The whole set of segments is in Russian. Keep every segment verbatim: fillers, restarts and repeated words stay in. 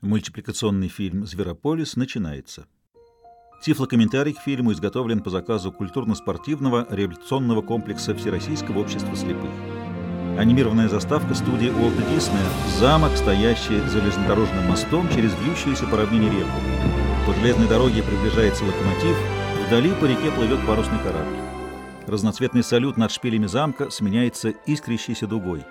Мультипликационный фильм «Зверополис» начинается. Тифлокомментарий к фильму изготовлен по заказу культурно-спортивного реабилитационного комплекса Всероссийского общества слепых. Анимированная заставка студии Уолта Диснея «Замок, стоящий за железнодорожным мостом через вьющуюся по равнине реку». По железной дороге приближается локомотив, вдали по реке плывет парусный корабль. Разноцветный салют над шпилями замка сменяется искрящейся дугой.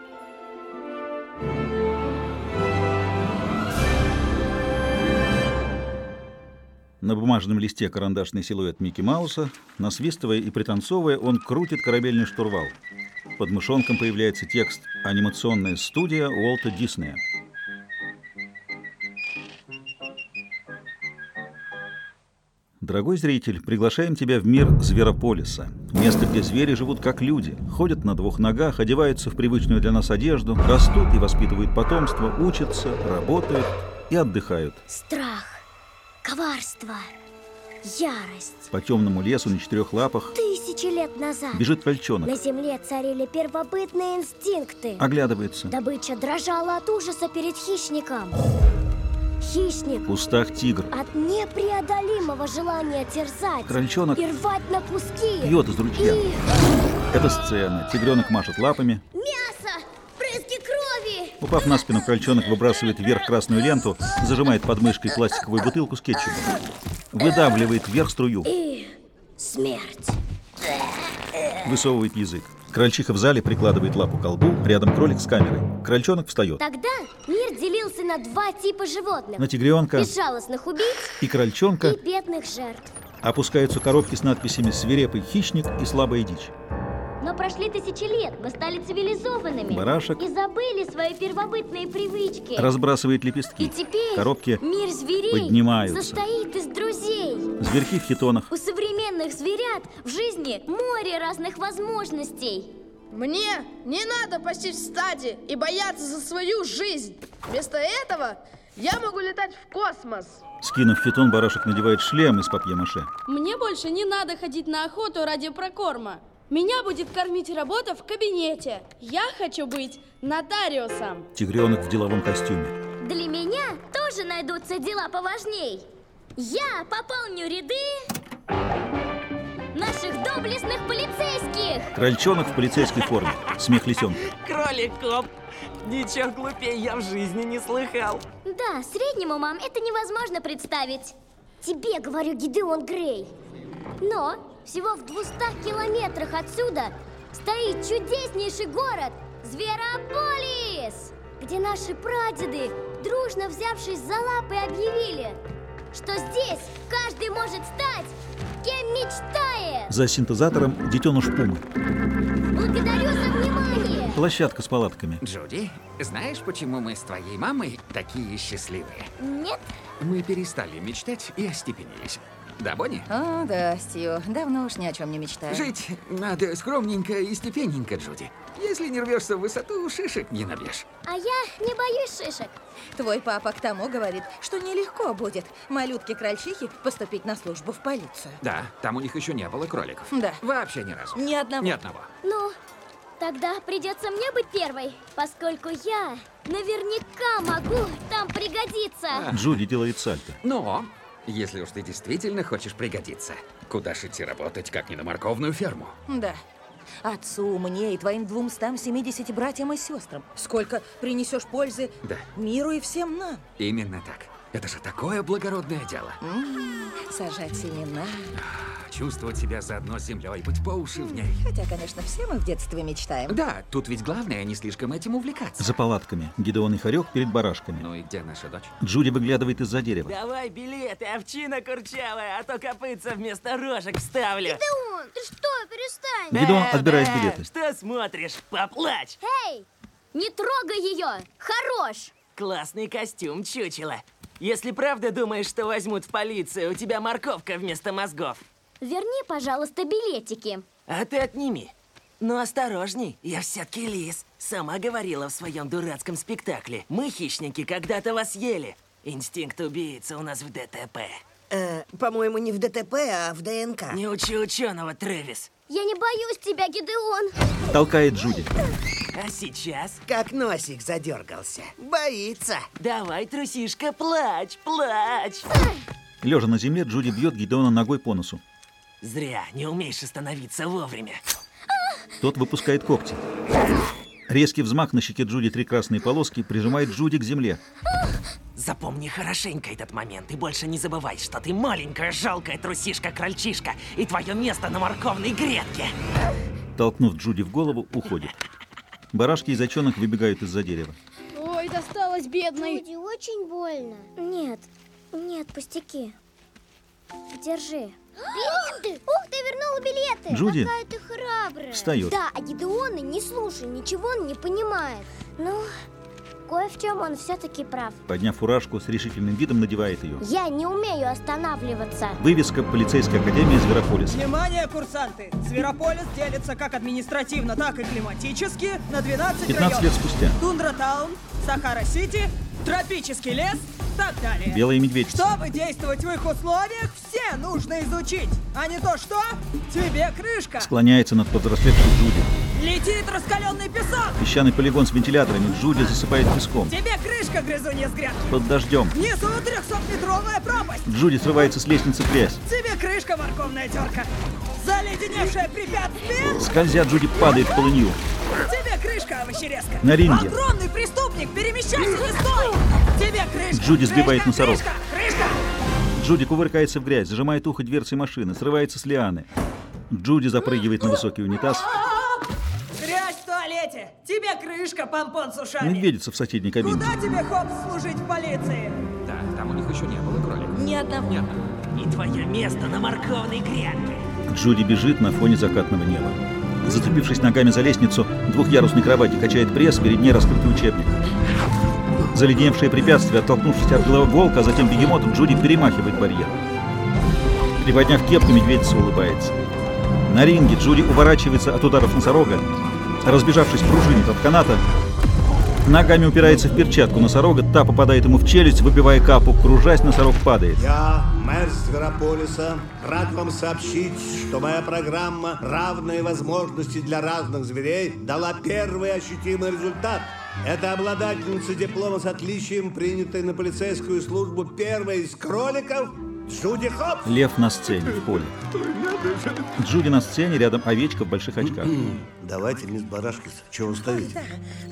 На бумажном листе карандашный силуэт Микки Мауса. Насвистывая и пританцовывая, он крутит корабельный штурвал. Под мышонком появляется текст «Анимационная студия Уолта Диснея». Дорогой зритель, приглашаем тебя в мир Зверополиса. Место, где звери живут как люди, ходят на двух ногах, одеваются в привычную для нас одежду, растут и воспитывают потомство, учатся, работают и отдыхают. Страх, коварство, ярость. По темному лесу на четырех лапах Тысячи лет назад бежит крольчонок. на земле царили первобытные инстинкты. Оглядывается. Добыча дрожала от ужаса перед хищником. Хищник В кустах тигр. от непреодолимого желания терзать Крольчонок и рвать на куски. пьет из ручья. И... Это сцена. Тигренок машет лапами. Мясо! Брызги крови! Упав на спину, крольчонок выбрасывает вверх красную ленту, зажимает под мышкой пластиковую бутылку с кетчупом. Выдавливает вверх струю. И смерть. Высовывает язык. Крольчиха в зале прикладывает лапу к колбу, рядом кролик с камерой. Крольчонок встает. Тогда мир делился на два типа животных. На тигренка Безжалостных убийц и крольчонка и бедных жертв. опускаются коробки с надписями «Свирепый хищник» и «Слабая дичь». Но прошли тысячи лет, мы стали цивилизованными. Барашек И забыли свои первобытные привычки. разбрасывает лепестки. И теперь Коробки мир зверей поднимаются. состоит из друзей. Зверьки в хитонах. У современных зверят в жизни море разных возможностей. Мне не надо пастись в стаде и бояться за свою жизнь. Вместо этого я могу летать в космос. Скинув хитон, барашек надевает шлем из папье-маше. Мне больше не надо ходить на охоту ради прокорма. Меня будет кормить работа в кабинете. Я хочу быть нотариусом. Тигренок в деловом костюме. Для меня тоже найдутся дела поважней. Я пополню ряды наших доблестных полицейских. Крольчонок в полицейской форме. Смех лисенка. Кролик-коп. Ничего глупее я в жизни не слыхал. Да, среднему, мам, это невозможно представить. Тебе, говорю, Гидеон Грей. Но всего в двухстах километрах отсюда стоит чудеснейший город Зверополис, где наши прадеды, дружно взявшись за лапы, объявили, что здесь каждый может стать кем мечтает. За синтезатором детеныш пумы. Благодарю за внимание. Площадка с палатками. Джуди, знаешь, почему мы с твоей мамой такие счастливые? Нет? Мы перестали мечтать и остепенились. Да, Бонни? О, да, Стью. Давно уж ни о чем не мечтаю. Жить надо скромненько и степенненько, Джуди. Если не рвешься в высоту, шишек не набьешь. А я не боюсь шишек. Твой папа к тому говорит, что нелегко будет малютке-крольчихе поступить на службу в полицию. Да, там у них еще не было кроликов. Да. Вообще ни разу. Ни одного. Ни одного. Ну, тогда придется мне быть первой, поскольку я наверняка могу там пригодиться. Джуди делает сальто. Но, если уж ты действительно хочешь пригодиться, куда ж идти работать, как не на морковную ферму? Да. Отцу, мне и твоим двумстам семидесяти братьям и сестрам. Сколько принесешь пользы Да. миру и всем нам. Именно так. Это же такое благородное дело. М-м, сажать семена. Чувствовать себя заодно с землей, быть по уши в ней. Хотя, конечно, все мы в детстве мечтаем. Да, тут ведь главное не слишком этим увлекаться. За палатками. Гидеон и Хорек перед барашками. Ну и где наша дочь? Джуди выглядывает из-за дерева. Давай билеты, овчина курчавая, а то копытца вместо рожек вставлю. Гидеон, ты что, перестань. Гидеон Да, отбирает да, билеты. Что смотришь? Поплачь. Эй, не трогай ее, хорош. Классный костюм, чучело. Если правда думаешь, что возьмут в полицию, у тебя морковка вместо мозгов. Верни, пожалуйста, билетики. А ты отними. Но осторожней, я все-таки лис. Сама говорила в своем дурацком спектакле. Мы, хищники, когда-то вас ели. Инстинкт убийцы у нас в ДТП. Э, по-моему, не в ДТП, а в ДНК. Не учи ученого, Трэвис. Я не боюсь тебя, Гидеон. Толкает Джуди. А сейчас? Как носик задергался. Боится. Давай, трусишка, плачь, плачь. Лежа на земле, Джуди бьет Гидеона ногой по носу. Зря, не умеешь остановиться вовремя. Тот выпускает когти. Резкий взмах, на щеке Джуди три красные полоски, прижимает Джуди к земле. Запомни хорошенько этот момент и больше не забывай, что ты маленькая, жалкая трусишка-крольчишка, и твое место на морковной грядке. Толкнув Джуди в голову, уходит. Барашки и зайчонок выбегают из-за дерева. Ой, досталось бедной. Джуди, очень больно. Нет, нет, пустяки. Держи. Билеты! Ух, ты вернула билеты! Джуди Какая ты храбрая. встает. Да, а Гидеона не слушай, ничего он не понимает. Ну, кое в чем он все-таки прав. Подняв фуражку, с решительным видом надевает ее. Я не умею останавливаться. Вывеска полицейской академии Зверополис. Внимание, курсанты! Зверополис делится как административно, так и климатически на двенадцать пятнадцать лет районов. спустя. Тундра-таун, Сахара-Сити, тропический лес, так далее. Белая медведица. Чтобы действовать в их условиях, все нужно изучить. А не то что? Тебе крышка. Склоняется над повзрослевшей Джуди. Летит раскаленный песок. Песчаный полигон с вентиляторами. Джуди засыпает песком. Тебе крышка, грызунья с грядки. Под дождем. Внизу трехсотметровая пропасть. Джуди срывается с лестницы в грязь. Тебе крышка, морковная терка. Заледеневшее препятствие. Скользя, Джуди падает в полынью. Тебе крышка, овощерезка. На ринге. Огромный преступник, перемещайся, не стой. Тебе крышка. Джуди сбивает крышка, носорог. Крышка, крышка. Джуди кувыркается в грязь, зажимает ухо дверцей машины, срывается с лианы. Джуди запрыгивает на высокий унитаз. Грязь в туалете. Тебе крышка, помпон с ушами. Медведица в соседней кабине. Куда тебе, Хопс, служить в полиции? Да, там у них еще не было кроликов. Ни одного. Ни одного. И твое место на морковной грядке. Джуди бежит на фоне закатного неба. Зацепившись ногами за лестницу двухъярусной кровати, качает пресс, перед ней раскрытый учебник. Заледеневшее препятствие, оттолкнувшись от головы волка, а затем бегемотом, Джуди перемахивает барьер. Приподняв кепку, медведица улыбается. На ринге Джуди уворачивается от ударов носорога. Разбежавшись, пружинит от каната. Ногами упирается в перчатку носорога, та попадает ему в челюсть, выбивая капу. Кружась, носорог падает. Я, мэр Зверополиса, рад вам сообщить, что моя программа «Равные возможности для разных зверей» дала первый ощутимый результат. Это обладательница диплома с отличием, принятой на полицейскую службу первой из кроликов, Джуди Хопс. Лев на сцене, в поле. Джуди на сцене, рядом овечка в больших очках. Давайте, мисс Барашкис, чего вы стоите?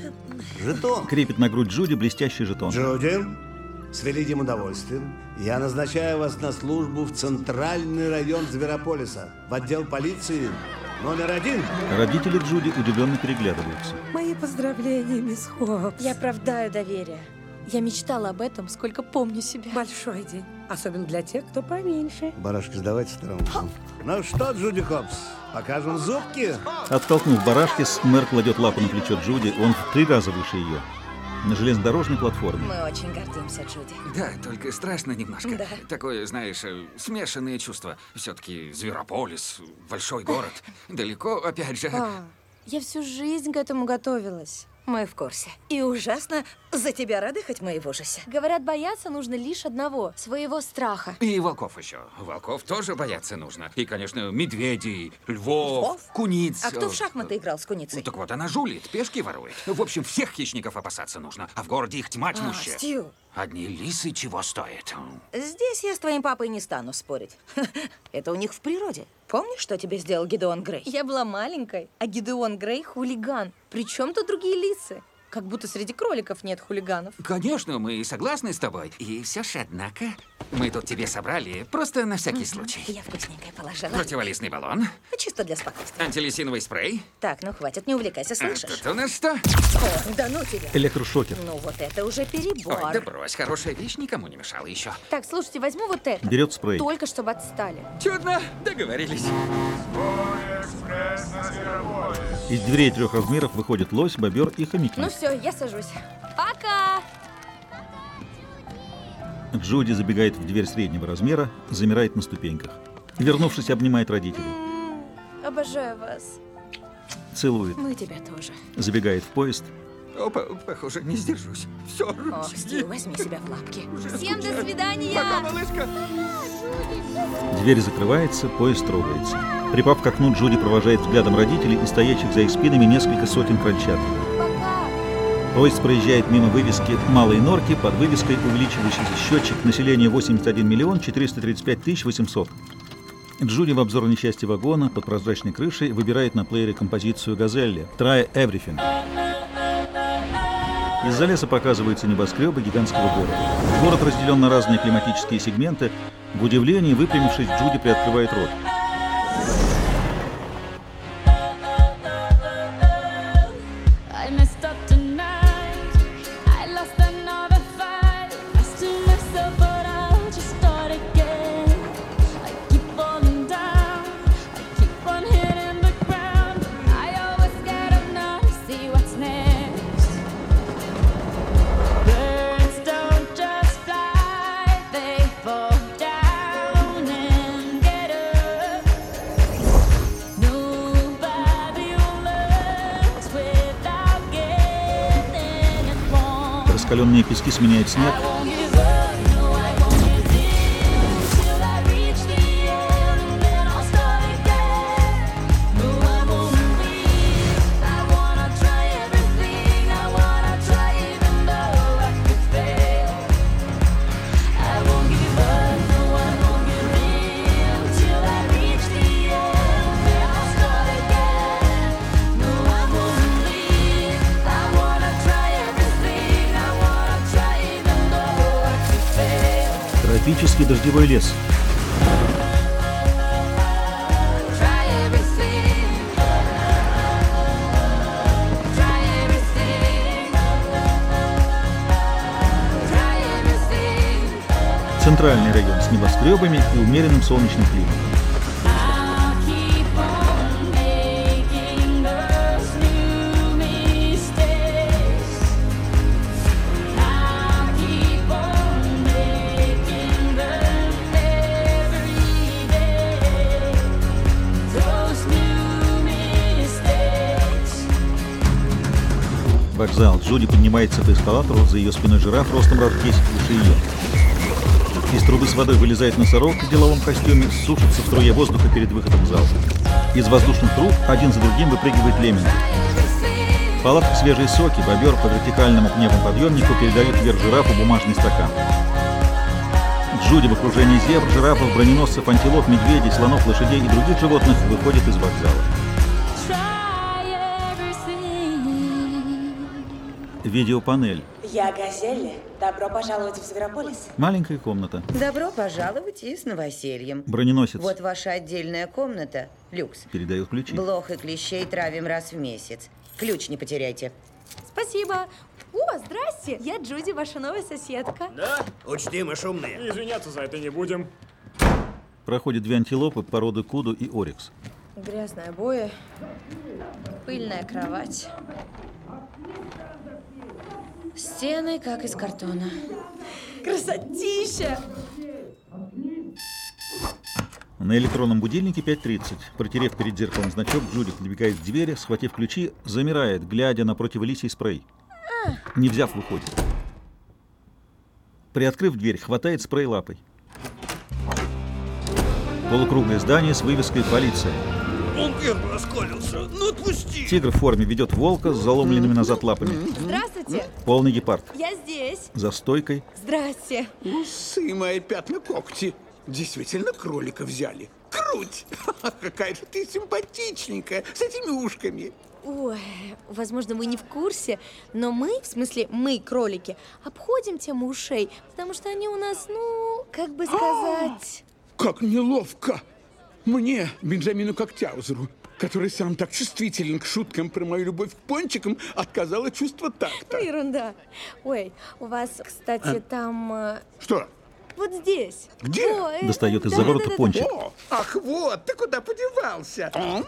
Жетон. Крепит на грудь Джуди блестящий жетон. Джуди, с великим удовольствием я назначаю вас на службу в центральный район Зверополиса, в отдел полиции номер один. Родители Джуди удивленно переглядываются. Мои поздравления, мисс Хопс. Я оправдаю доверие. Я мечтала об этом, сколько помню себя. Большой день. Особенно для тех, кто поменьше. Барашкис, давайте сторонку. Ну что, Джуди Хопс, покажем зубки? Оттолкнув Барашкис, мэр кладет лапу на плечо Джуди, он в три раза выше ее. На железнодорожной платформе. Мы очень гордимся, Джуди. Да, только страшно немножко. Да. Такое, знаешь, э, смешанные чувства. Все-таки Зверополис, большой город. Далеко, опять же. А, я всю жизнь к этому готовилась. Мы в курсе. И ужасно за тебя рады, хоть мы и в ужасе. Говорят, бояться нужно лишь одного – своего страха. И волков еще. Волков тоже бояться нужно. И, конечно, медведей, львов, Львов? куниц. А кто в шахматы играл с куницей? Так вот, она жулит, пешки ворует. В общем, всех хищников опасаться нужно. А в городе их тьма А, тьмущая. Стью, Одни лисы чего стоят. здесь я с твоим папой не стану спорить. Это у них в природе. Помнишь, что тебе сделал Гидеон Грей? Я была маленькой, а Гидеон Грей – хулиган. Причем тут другие лисы? Как будто среди кроликов нет хулиганов. Конечно, мы согласны с тобой. И все же, однако, мы тут тебе собрали просто на всякий случай. Я вкусненькое положила. Противолистный баллон, Чисто для спокойствия. антилисиновый спрей. Так, ну хватит, не увлекайся, А слышишь? тут у нас что? О, да ну тебя. Электрошокер. Ну вот это уже перебор. Ой, да брось, хорошая вещь никому не мешала еще. Так, слушайте, возьму вот это. Берет спрей. Только чтобы отстали. Чудно, договорились. Из дверей трех размеров выходит лось, бобер и хомяки. Ну все, я сажусь. Пока! Джуди забегает в дверь среднего размера, замирает на ступеньках. Вернувшись, обнимает родителей. Обожаю вас. Целует. Мы тебя тоже. Забегает в поезд. Опа, похоже, не сдержусь. Все, Ох, Стив, возьми себя в лапки. Всем до свидания! Пока, малышка. Дверь закрывается, поезд трогается. Припав к окну, Джуди провожает взглядом родителей и стоящих за их спинами несколько сотен крольчат. Поезд проезжает мимо вывески «Малой Норки» под вывеской увеличивающийся счетчик населения восемьдесят один миллион четыреста тридцать пять тысяч восемьсот. Джуди в обзорной части вагона под прозрачной крышей выбирает на плеере композицию «Газелли» «Try Everything». Из-за леса показываются небоскребы гигантского города. Город разделен на разные климатические сегменты. В удивлении, выпрямившись, Джуди приоткрывает рот. Раскаленные пески сменяет снег. Тропический дождевой лес. Центральный район с небоскребами и умеренным солнечным климатом. Вокзал. Джуди поднимается по эскалатору, за ее спиной жираф ростом раз в десять выше ее. Из трубы с водой вылезает носорог в деловом костюме, сушится в струе воздуха перед выходом в зал. Из воздушных труб один за другим выпрыгивает лемминг. В палатках свежие соки, бобер по вертикальному пневмоподъемнику передает вверх жирафу бумажный стакан. Джуди в окружении зебр, жирафов, броненосцев, антилоп, медведей, слонов, лошадей и других животных выходит из вокзала. Видеопанель. Я Газелли. Добро пожаловать в Зверополис. Маленькая комната. Добро пожаловать и с новосельем. Броненосец. Вот ваша отдельная комната. Люкс. Передает ключи. Блох и клещей травим раз в месяц. Ключ не потеряйте. Спасибо. О, здрасте. Я Джуди, ваша новая соседка. Да? Учти, мы шумные. Извиняться за это не будем. Проходят две антилопы породы Куду и Орикс. Грязные обои. Пыльная кровать. Стены, как из картона. Красотища! На электронном будильнике пять тридцать. Протерев перед зеркалом значок, Джуди подбегает к двери, схватив ключи, замирает, глядя на противолисий спрей. А. Не взяв, выходит. Приоткрыв дверь, хватает спрей лапой. Полукруглое здание с вывеской «Полиция». Он первый расколился. Ну отпусти! Тигр в форме ведет волка с заломленными назад лапами. Здравствуйте. Полный гепард. Я здесь. За стойкой. Здрасте. Усы мои, пятна, когти. Действительно кролика взяли. Круть! Какая же ты симпатичненькая, с этими ушками. Ой, возможно, вы не в курсе, но мы, в смысле мы, кролики, обходим тему ушей, потому что они у нас, ну, как бы сказать... Как неловко! Мне, Бенджамину Когтяузеру, который сам так чувствителен к шуткам про мою любовь к пончикам, отказало чувство такта. Ну, ерунда. Ой, у вас, кстати, а? там... э, Что? Вот здесь. Где? О, э, Достает из да, заворота да, да, пончик. О, ах, вот, ты куда подевался? А?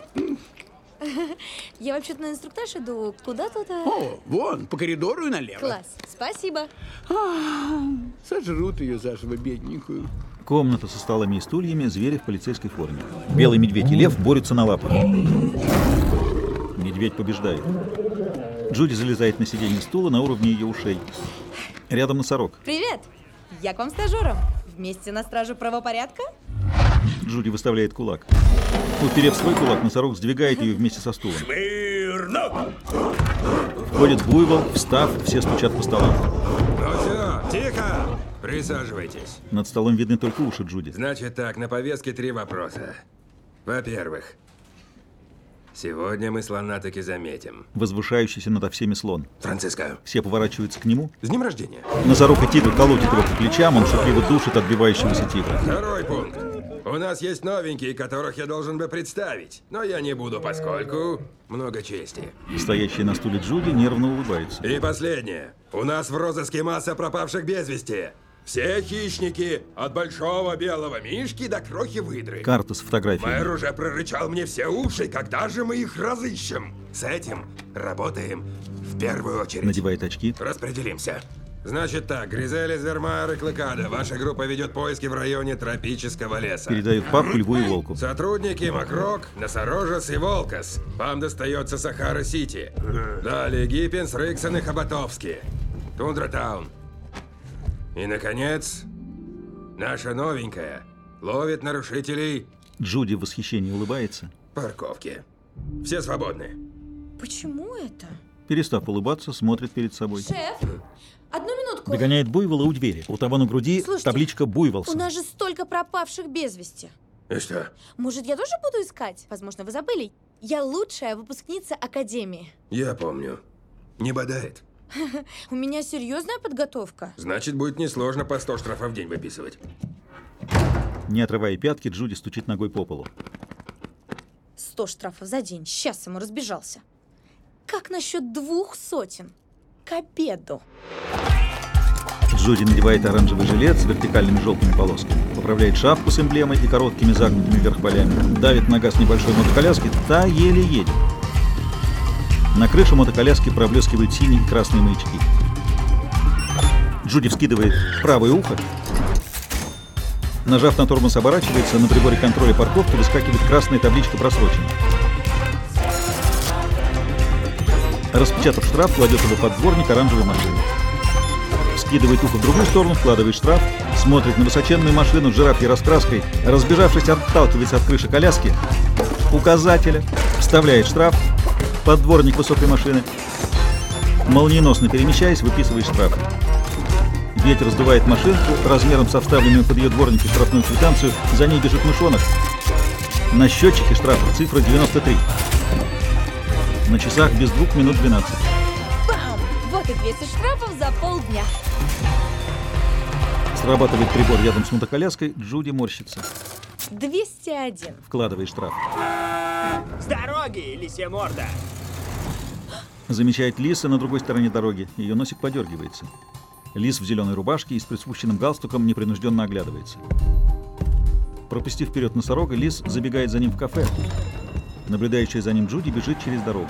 Я вообще-то на инструктаж иду. Куда туда? О, вон, по коридору и налево. Класс, спасибо. А, сожрут ее заживо, бедненькую. Комната со столами и стульями, звери в полицейской форме. Белый медведь и лев борются на лапах. Медведь побеждает. Джуди залезает на сиденье стула на уровне ее ушей. Рядом носорог. Привет! Я к вам стажером. Вместе на стражу правопорядка? Джуди выставляет кулак. Уперев свой кулак, носорог сдвигает ее вместе со стулом. Смирно! Входит Буйвол, встав, все стучат по столам. Ну все, тихо! Присаживайтесь. Над столом видны только уши Джуди. Значит так, на повестке три вопроса. Во-первых, сегодня мы слона таки заметим. Возвышающийся над всеми слон. Франциско. Все поворачиваются к нему. С днем рождения. Носорог и тигр колотит его по плечам, он шутливо душит отбивающегося тигра. Второй пункт. У нас есть новенькие, которых я должен бы представить. Но я не буду, поскольку много чести. Стоящий на стуле Джуди нервно улыбается. И последнее. У нас в розыске масса пропавших без вести. Все хищники, от большого белого мишки до крохи-выдры. Карта с фотографией. Мэр уже прорычал мне все уши, когда же мы их разыщем. С этим работаем в первую очередь. Надевает очки. Распределимся. Значит так, Гризели, Звермайер и Клыкада. Ваша группа ведет поиски в районе тропического леса. Передают папку Льву и Волку. Сотрудники Макрок, Носорожес и Волкос. Вам достается Сахара-Сити. Далее Гиппенс, Риксон и Хоботовский. Тундра-Таун. И, наконец, наша новенькая ловит нарушителей... Джуди в восхищении улыбается. Парковки. Все свободны. Почему это? Перестав улыбаться, смотрит перед собой. Шеф, одну минутку. Догоняет Буйвола у двери. У того на груди Слушайте, табличка «Буйволсон». У нас же столько пропавших без вести. И что? Может, я тоже буду искать? Возможно, вы забыли. Я лучшая выпускница Академии. Я помню. Не бодает. У меня серьезная подготовка. Значит, будет несложно по сто штрафов в день выписывать. Не отрывая пятки, Джуди стучит ногой по полу. Сто штрафов за день. Сейчас ему разбежался. Как насчет двух сотен? К обеду. Джуди надевает оранжевый жилет с вертикальными желтыми полосками, поправляет шапку с эмблемой и короткими загнутыми вверх полями, давит на газ небольшой мотоколяски, та еле едет. На крыше мотоколяски проблескивают синие и красные маячки. Джуди вскидывает правое ухо. Нажав на тормоз, оборачивается, на приборе контроля парковки выскакивает красная табличка «Просрочено». Распечатав штраф, кладет его под дворник оранжевой машины. Вскидывает ухо в другую сторону, вкладывает штраф, смотрит на высоченную машину с жирафьей раскраской, разбежавшись, отталкивается от крыши коляски, указателя, вставляет штраф под дворник высокой машины, молниеносно перемещаясь, выписывает штраф. Ветер сдувает машинку размером со вставленную под ее дворники штрафную квитанцию, за ней бежит мышонок. На счетчике штрафа цифра девяносто три. На часах без двух минут двенадцать. Бам! Вот и двести штрафов за полдня. Срабатывает прибор рядом с мотоколяской, Джуди морщится. двести один. Вкладывает штраф. С дороги, лисья морда! Замечает Лиса на другой стороне дороги. Ее носик подергивается. Лис в зеленой рубашке и с приспущенным галстуком непринужденно оглядывается. Пропустив вперед носорога, Лис забегает за ним в кафе. Наблюдающая за ним Джуди бежит через дорогу.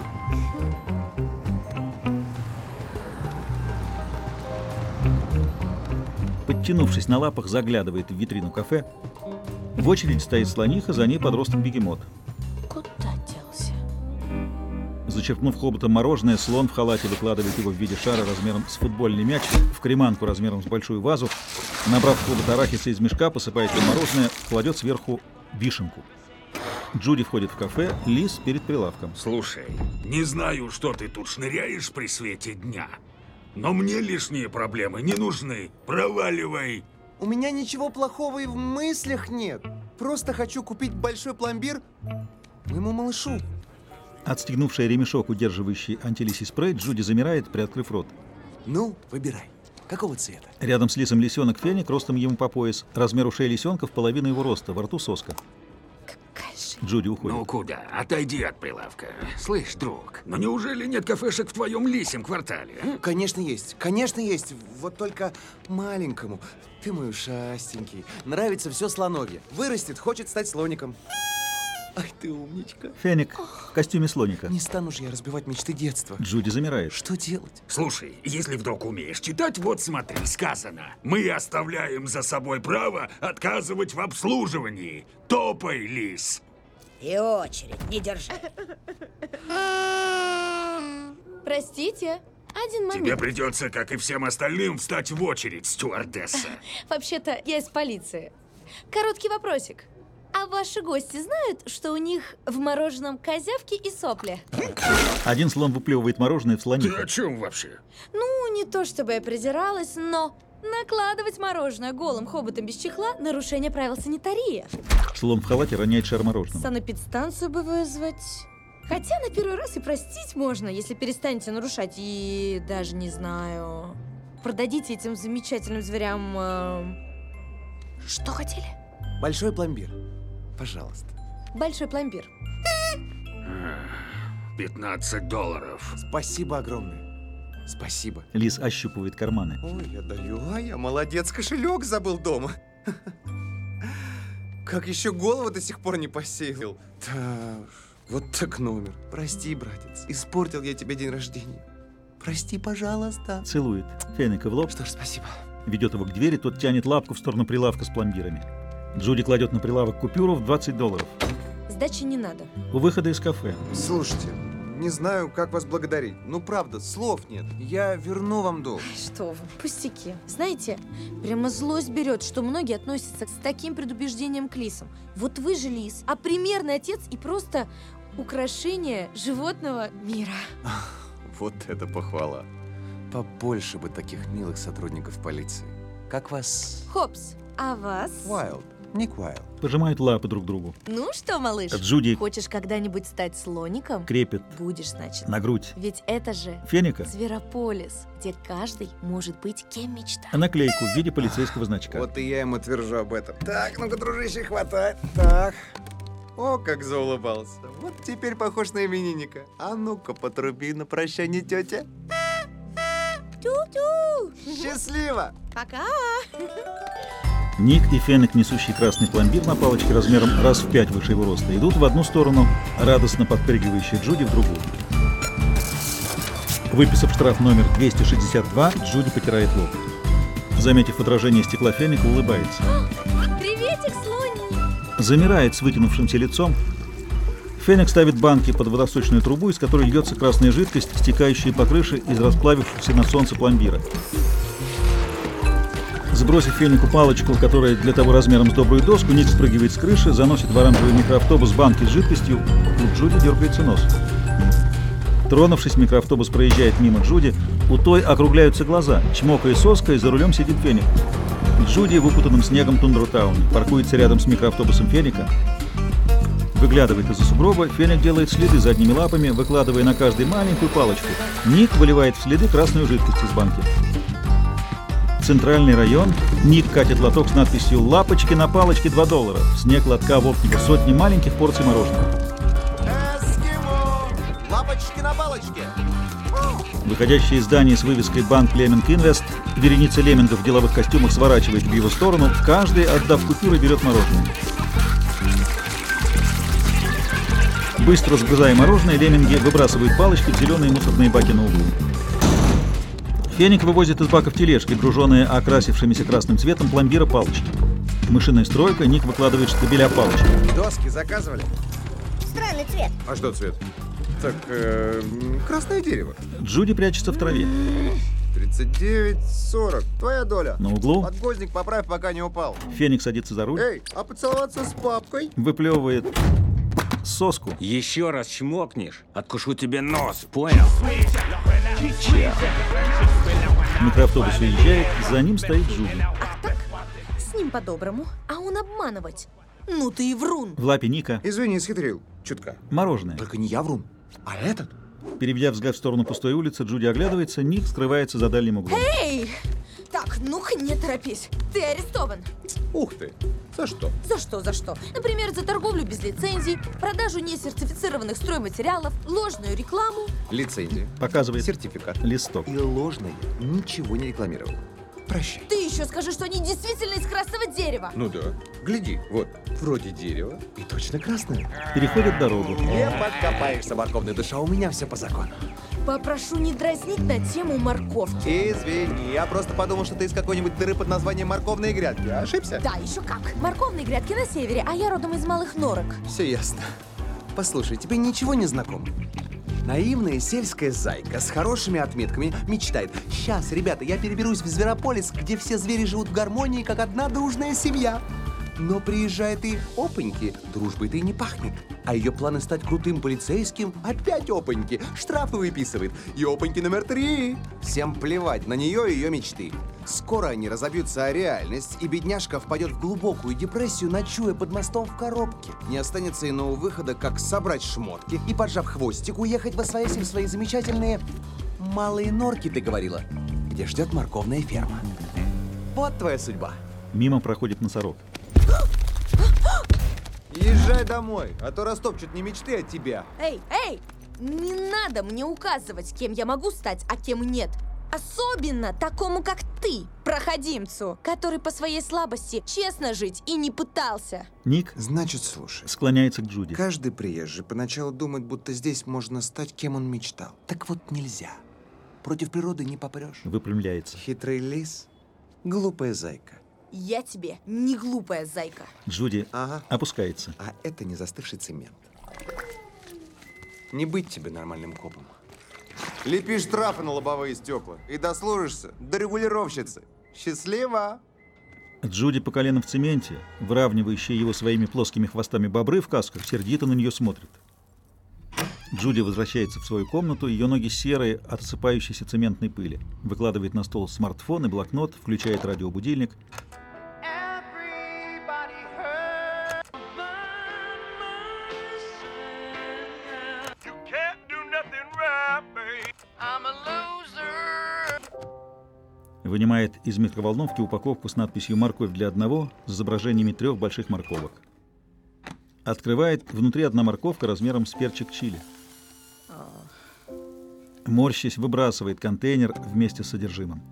Подтянувшись на лапах, заглядывает в витрину кафе. В очереди стоит слониха, за ней подросток-бегемот. Куда делся? Зачерпнув хоботом мороженое, слон в халате выкладывает его в виде шара размером с футбольный мяч в креманку размером с большую вазу. Набрав хобот арахиса из мешка, посыпает им мороженое, кладет сверху вишенку. Джуди входит в кафе, Лис перед прилавком. Слушай, не знаю, что ты тут шныряешь при свете дня, но мне лишние проблемы не нужны. Проваливай! У меня ничего плохого и в мыслях нет. Просто хочу купить большой пломбир моему малышу. Отстегнувшая ремешок, удерживающий антилисий спрей, Джуди замирает, приоткрыв рот. Ну, выбирай. Какого цвета? Рядом с Лисом лисенок Феник, ростом ему по пояс. Размер ушей лисенка в половину его роста, во рту соска. Джуди уходит. Ну куда? Отойди от прилавка. Слышь, друг, ну неужели нет кафешек в твоем лисьем квартале? А? Конечно есть, конечно есть. Вот только маленькому. Ты мой ушастенький. Нравится все слоновье. Вырастет, хочет стать слоником. Ах ты умничка. Феник в костюме слоника. Не стану же я разбивать мечты детства. Джуди замирает. Что делать? Слушай, если вдруг умеешь читать, вот смотри, сказано. Мы оставляем за собой право отказывать в обслуживании. Топай, лис. И очередь не держи. Простите, один момент. Тебе придется, как и всем остальным, встать в очередь, стюардесса. Вообще-то, я из полиции. Короткий вопросик. А ваши гости знают, что у них в мороженом козявки и сопли? Один слон выплевывает мороженое в слонику. Ты о чем вообще? Ну, не то чтобы я придиралась, но накладывать мороженое голым хоботом без чехла – нарушение правил санитарии. Слон в халате роняет шар мороженого. Санэпидстанцию бы вызвать. Хотя на первый раз и простить можно, если перестанете нарушать. И даже не знаю... Продадите этим замечательным зверям... Э... Что хотели? Большой пломбир. Пожалуйста. Большой пломбир. пятнадцать долларов. Спасибо огромное. Спасибо. Лис ощупывает карманы. Ой, я даю, а я молодец, кошелек забыл дома. Как еще голову до сих пор не посеял. Так, вот так номер. Прости, братец, испортил я тебе день рождения. Прости, пожалуйста. Целует Феника в лоб. Что ж, спасибо. Ведет его к двери, тот тянет лапку в сторону прилавка с пломбирами. Джуди кладет на прилавок купюру в двадцать долларов. Сдачи не надо. У выхода из кафе. Слушайте, не знаю, как вас благодарить. Ну, правда, слов нет. Я верну вам долг. Что вы, пустяки. Знаете, прямо злость берет, что многие относятся с таким предубеждением к лисам. Вот вы же лис, а примерный отец и просто украшение животного мира. Вот это похвала. Побольше бы таких милых сотрудников полиции. Как вас? Хопс, а вас? Уайлд. Ник Уайлд. Пожимают лапы друг другу. Ну что, малыш, Джуди хочешь когда-нибудь стать слоником? Крепит. Будешь, значит. На грудь. Ведь это же Феника. Зверополис, где каждый может быть кем мечтает. А наклейку в виде полицейского значка. Вот и я ему твержу об этом. Так, ну-ка, дружище, хватай. Так. О, как заулыбался. Вот теперь похож на именинника. А ну-ка, потруби на прощание, тетя. Ту-ту! Счастливо! Пока! Ник и Феник, несущий красный пломбир на палочке размером раз в пять выше его роста, идут в одну сторону, радостно подпрыгивающая Джуди в другую. Выписав штраф номер двести шестьдесят два, Джуди потирает лоб. Заметив отражение стекла, Феник улыбается. Приветик, слони! Замирает с вытянувшимся лицом. Феник ставит банки под водосточную трубу, из которой льется красная жидкость, стекающая по крыше из расплавившихся на солнце пломбира. Сбросив Фенику палочку, которая для того размером с добрую доску, Ник спрыгивает с крыши, заносит в оранжевый микроавтобус банки с жидкостью. У Джуди дергается нос. Тронувшись, микроавтобус проезжает мимо Джуди. У той округляются глаза. Чмокая соской, за рулем сидит Феник. Джуди в укутанном снегом тундратауне паркуется рядом с микроавтобусом Феника. Выглядывает из-за сугроба, Феник делает следы задними лапами, выкладывая на каждой маленькую палочку. Ник выливает в следы красную жидкость из банки. Центральный район. Ник катит лоток с надписью «Лапочки на палочке два доллара». В снег лотка воткнуты сотни маленьких порций мороженого. Эскимо! Лапочки на палочке! Выходящее из здания с вывеской «Банк Леминг Инвест», вереница леммингов в деловых костюмах сворачивает в его сторону, каждый, отдав купюры, берет мороженое. Быстро сгрызая мороженое, лемминги выбрасывают палочки в зеленые мусорные баки на углу. Феник вывозит из баков тележки, груженные окрасившимися красным цветом пломбира палочки. Мышиная стройка, Ник выкладывает штабеля палочки. Доски заказывали? Странный цвет. А что цвет? Так, э, красное дерево. Джуди прячется в траве. тридцать девять сорок. Твоя доля. На углу. Подгузник поправь, пока не упал. Феник садится за руль. Эй, а поцеловаться с папкой? Выплевывает соску. Еще раз чмокнешь, откушу тебе нос, понял? Микроавтобус уезжает, за ним стоит Джуди. Ах так? С ним по-доброму, а он обманывать. Ну ты и врун. В лапе Ника. Извини, схитрил. Чутка. Мороженое. Только не я врун, а этот. Переведя взгляд в сторону пустой улицы, Джуди оглядывается, Ник скрывается за дальним углом. Эй! Так, ну-ка, не торопись. Ты арестован. Ух ты. За что? За что, за что? Например, за торговлю без лицензий, продажу несертифицированных стройматериалов, ложную рекламу. Лицензия. Показывает сертификат. Листок. И ложное ничего не рекламировал. Прощай. Ты еще скажи, что они действительно из красного дерева. Ну да. Гляди, вот, вроде дерева и точно красное. Переходят дорогу. Не подкопаешься, морковная душа, у меня все по закону. Попрошу не дразнить на тему морковки. Извини, я просто подумал, что ты из какой-нибудь дыры под названием морковные грядки. Ошибся? Да, еще как. Морковные грядки на севере, а я родом из Малых Норок. Все ясно. Послушай, тебе ничего не знакомо? Наивная сельская зайка с хорошими отметками мечтает. Сейчас, ребята, я переберусь в Зверополис, где все звери живут в гармонии, как одна дружная семья. Но приезжает и опаньки, дружбой-то и не пахнет. А ее планы стать крутым полицейским опять опаньки, штрафы выписывает. И опаньки номер три. Всем плевать на нее и ее мечты. Скоро они разобьются о реальность, и бедняжка впадет в глубокую депрессию, ночуя под мостом в коробке. Не останется иного выхода, как собрать шмотки и, поджав хвостик, уехать во своясь в свои замечательные малые норки, ты говорила, где ждет морковная ферма. Вот твоя судьба. Мимо проходит носорог. Езжай домой, а то растопчут не мечты от тебя. Эй, эй! Не надо мне указывать, кем я могу стать, а кем нет. Особенно такому, как ты, проходимцу, который по своей слабости честно жить и не пытался. Ник, значит, слушай, склоняется к Джуди. Каждый приезжий поначалу думает, будто здесь можно стать, кем он мечтал. Так вот нельзя. Против природы не попрешь. Выпрямляется. Хитрый лис, глупая зайка. Я тебе не глупая зайка. Джуди ага. опускается. А это не застывший цемент. Не быть тебе нормальным копом. Лепи штрафы на лобовые стекла и дослужишься до регулировщицы. Счастливо! Джуди по колено в цементе, выравнивающие его своими плоскими хвостами бобры в касках, сердито на нее смотрит. Джуди возвращается в свою комнату, ее ноги серые от осыпающейся цементной пыли. Выкладывает на стол смартфон и блокнот, включает радиобудильник. Вынимает из микроволновки упаковку с надписью «Морковь для одного» с изображениями трех больших морковок. Открывает, внутри одна морковка размером с перчик чили. Морщись, выбрасывает контейнер вместе с содержимым.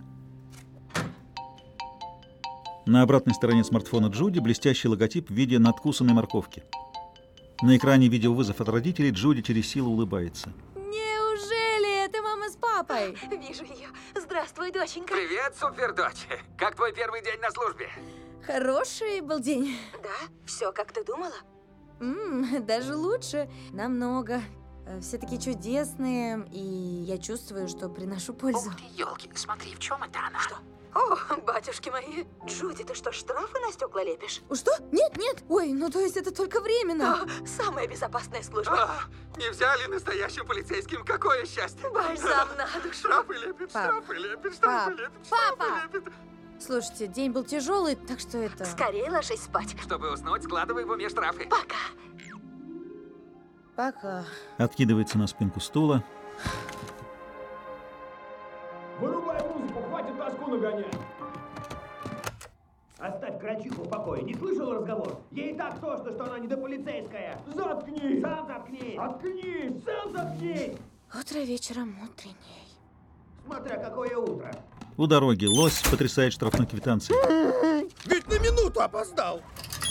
На обратной стороне смартфона Джуди блестящий логотип в виде надкусанной морковки. На экране видеовызов от родителей. Джуди через силу улыбается. Неужели это мама с папой? Вижу ее. Здравствуй, доченька. Привет, супердочь. Как твой первый день на службе? Хороший был день. Да? Все, как ты думала? М-м, даже лучше. Намного. Все такие чудесные, и я чувствую, что приношу пользу. Ух ты, елки, смотри, в чем это она? Что? О, батюшки мои. Джуди, ты что, штрафы на стекла лепишь? Что? Нет, нет. Ой, ну то есть это только временно. О, самая безопасная служба. А, не взяли настоящим полицейским. Какое счастье. Бальзам на душу. Штрафы лепит, штрафы лепит, штрафы лепит, штрафы лепит. Слушайте, день был тяжелый, так что это... Скорее ложись спать. Чтобы уснуть, складывай в уме штрафы. Пока. Пока. Откидывается на спинку стула. Вырубай музыку, хватит тоску нагонять. Оставь Крачиху в покое. Не слышал разговор? Ей так тошно, что она недополицейская. Заткнись! Сам заткнись! Заткнись! Сам заткнись! Утро вечером мудреней. Смотря какое утро. У дороги лось потрясает штрафной квитанцией. Ведь на минуту опоздал.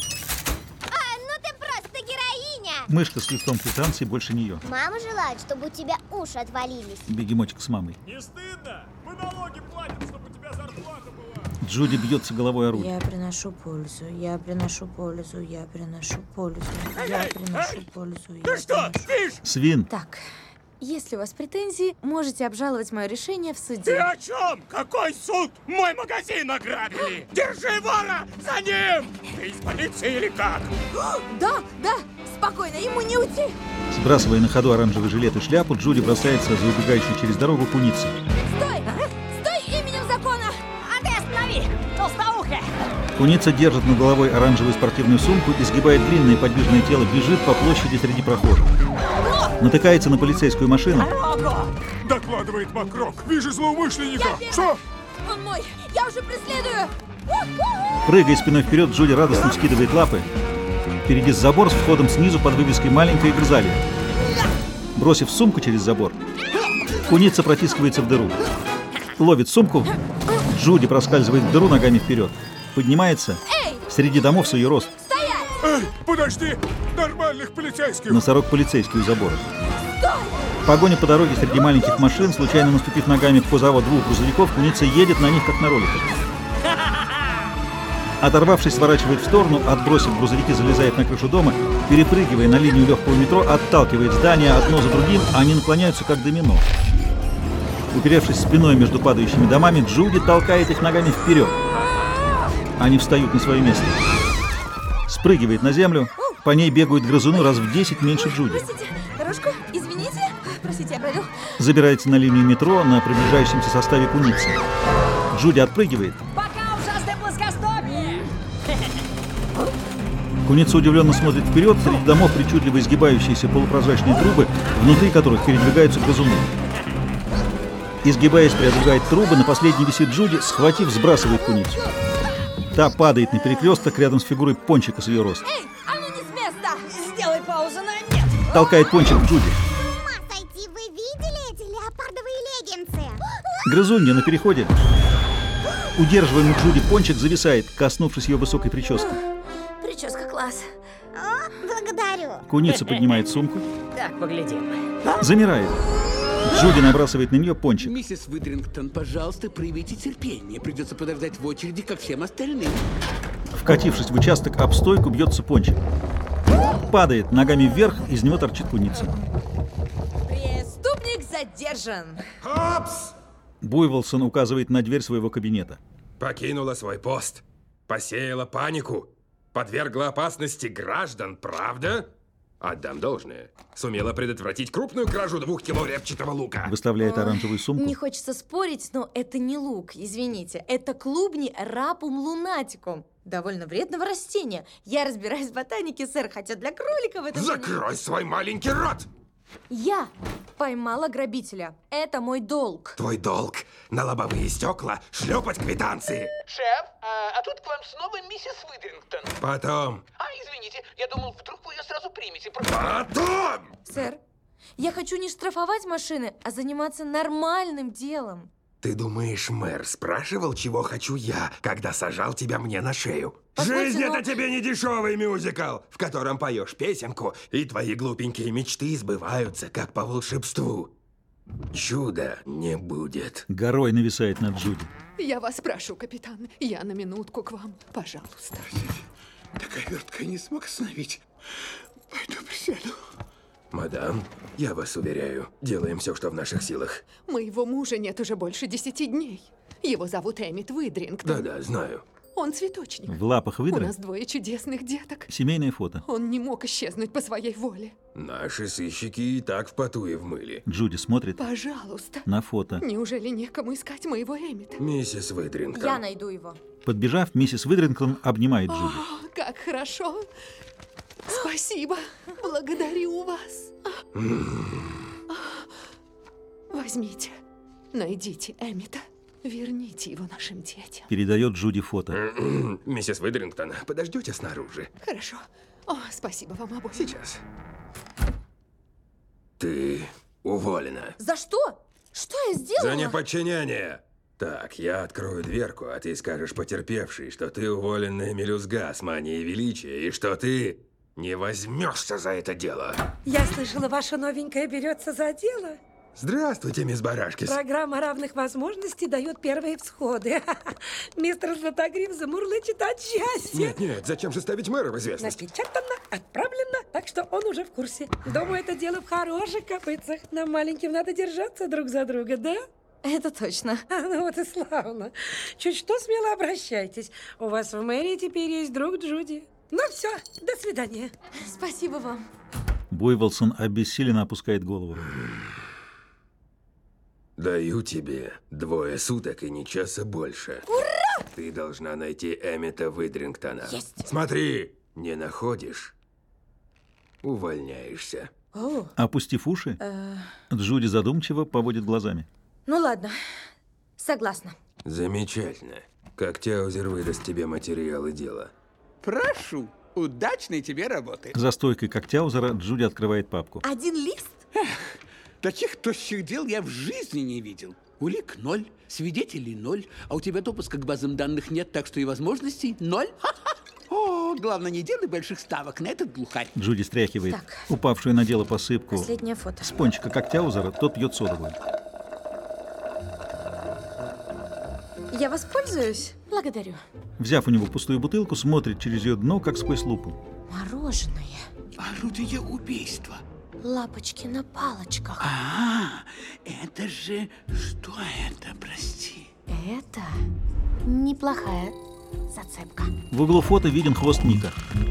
Мышка с листом квитанции больше нее. Мама желает, чтобы у тебя уши отвалились. Бегемотик с мамой. Не стыдно? Мы налоги платим, чтобы у тебя зарплата была. Джуди бьется головой о руль. Я приношу пользу, я приношу пользу, я приношу пользу, я приношу пользу, я Ты что, спишь? Свин. Так, если у вас претензии, можете обжаловать мое решение в суде. Ты о чем? Какой суд? Мой магазин ограбили! Держи вора! За ним! Ты из полиции или как? Да, да, спокойно, ему не уйти! Сбрасывая на ходу оранжевый жилет и шляпу, Джуди бросается за убегающей через дорогу куницей. Стой! Стой именем закона! А ты останови! Толстоухая! Куница держит над головой оранжевую спортивную сумку, изгибает длинное подвижное тело, бежит по площади среди прохожих. Натыкается на полицейскую машину. Докладывает Макрок. Вижу злоумышленника. Что? Он мой! Я уже преследую! Прыгая спиной вперед, Джуди радостно вскидывает лапы. Впереди забор с входом снизу под вывеской «Маленькая Грызалия». Бросив сумку через забор, куница протискивается в дыру. Ловит сумку. Джуди проскальзывает в дыру ногами вперед. Поднимается. Среди домов свой рост. Эй, подожди! Нормальных полицейских! Носорог полицейский у забора. Погоня по дороге среди маленьких машин, случайно наступив ногами в кузова двух грузовиков, куница едет на них, как на роликах. Оторвавшись, сворачивает в сторону, отбросив грузовики, залезает на крышу дома, перепрыгивая на линию легкого метро, отталкивает здания одно за другим, а они наклоняются, как домино. Уперевшись спиной между падающими домами, Джуди толкает их ногами вперед. Они встают на свое место. Спрыгивает на землю. По ней бегают грызуны раз в десять меньше Джуди. Простите, дорожку, извините. Простите, я пройду. Забирается на линию метро на приближающемся составе куницы. Джуди отпрыгивает. Пока, ужасное плоскостопие! Куница удивленно смотрит вперед, среди домов причудливо изгибающиеся полупрозрачные трубы, внутри которых передвигаются грызуны. Изгибаясь, преодвигает трубы, на последней висит Джуди, схватив, сбрасывает куницу. Та падает на перекресток рядом с фигурой Пончика с ее роста. Эй, а ну не с места! Сделай паузу на нет! Толкает Пончик Джуди. Сойти, вы видели эти леопардовые леггинсы? Грызунья на переходе. Удерживаемый Джуди Пончик зависает, коснувшись ее высокой прически. Прическа класс. О, благодарю. Куница поднимает сумку. Так, поглядим. Замирает. Джуди набрасывает на нее Пончик. Миссис Выдрингтон, пожалуйста, проявите терпение. Придется подождать в очереди, как всем остальным. Вкатившись в участок, об стойку бьется Пончик. Падает ногами вверх, из него торчит куница. Преступник задержан. Хопс! Буйволсон указывает на дверь своего кабинета. Покинула свой пост. Посеяла панику. Подвергла опасности граждан, правда? Отдам должное. Сумела предотвратить крупную кражу двух кило репчатого лука. Выставляет оранжевую сумку. Не хочется спорить, но это не лук, извините. Это клубни рапум лунатикум. Довольно вредного растения. Я разбираюсь в ботанике, сэр, хотя для кроликов это... Закрой свой маленький рот! Я поймала грабителя. Это мой долг. Твой долг на лобовые стекла шлепать квитанции. Шеф, а, а тут к вам снова миссис Выдрингтон. Потом. А, извините, я думал, вдруг вы ее сразу примете. Потом! Сэр, я хочу не штрафовать машины, а заниматься нормальным делом. Ты думаешь, мэр спрашивал, чего хочу я, когда сажал тебя мне на шею? Позвольте, Жизнь но... это тебе не дешевый мюзикл, в котором поешь песенку, и твои глупенькие мечты сбываются, как по волшебству. Чуда не будет. Горой нависает над Джуди. Я вас прошу, капитан, я на минутку к вам, пожалуйста. Такая вертка не смог остановить. Пойду присяду. Мадам, я вас уверяю, делаем все, что в наших силах. Моего мужа нет уже больше десяти дней. Его зовут Эммит Выдрингтон. Да-да, знаю. Он цветочник. В лапах У выдры. нас двое чудесных деток. Семейное фото. Он не мог исчезнуть по своей воле. Наши сыщики и так в поту и в мыле. Джуди смотрит Пожалуйста. на фото. Неужели некому искать моего Эммита? Миссис Выдрингтон. Я найду его. Подбежав, миссис Выдрингтон обнимает Джуди. О, как хорошо. Спасибо. Благодарю вас. Возьмите, найдите Эммита. Верните его нашим детям. Передает Джуди фото. Миссис Выдрингтон, подождете снаружи? Хорошо. О, спасибо вам обоим. Сейчас. Ты уволена. За что? Что я сделала? За неподчинение. Так, я открою дверку, а ты скажешь потерпевшей, что ты уволенная мелюзга с манией величия, и что ты не возьмешься за это дело. Я слышала, ваша новенькая берется за дело. Здравствуйте, мисс Барашкис. Программа равных возможностей дает первые всходы. Мистер Златогрив замурлычет от счастья. Нет, нет, зачем же ставить мэра в известность? Напечатано, отправлено, так что он уже в курсе. Думаю, это дело в хороших копытцах. Нам, маленьким, надо держаться друг за друга, да? Это точно. А, ну вот и славно. Чуть что, смело обращайтесь. У вас в мэрии теперь есть друг Джуди. Ну все, до свидания. Спасибо вам. Буйволсон обессиленно опускает голову. Даю тебе двое суток и ни часа больше. Ура! Ты должна найти Эммита Выдрингтона. Есть. Смотри, не находишь, увольняешься. О. Опустив уши, Э... Джуди задумчиво поводит глазами. Ну ладно, согласна. Замечательно. Когтяузер выдаст тебе материалы дела. Прошу, удачной тебе работы. За стойкой Когтяузера Джуди открывает папку. Один лист? Эх, таких тощих дел я в жизни не видел. Улик ноль, свидетелей ноль, а у тебя допуска к базам данных нет, так что и возможностей ноль. Ха-ха. О, главное, не делай больших ставок на этот глухарь. Джуди стряхивает Так. упавшую на дело посыпку. Последнее фото. С пончика Когтяузера тот пьет содовую. Я воспользуюсь? Благодарю. Взяв у него пустую бутылку, смотрит через ее дно, как сквозь лупу. Мороженое. Орудие убийства. Лапочки на палочках. А, это же... Что это, прости? Это неплохая зацепка. В углу фото виден хвост Ника.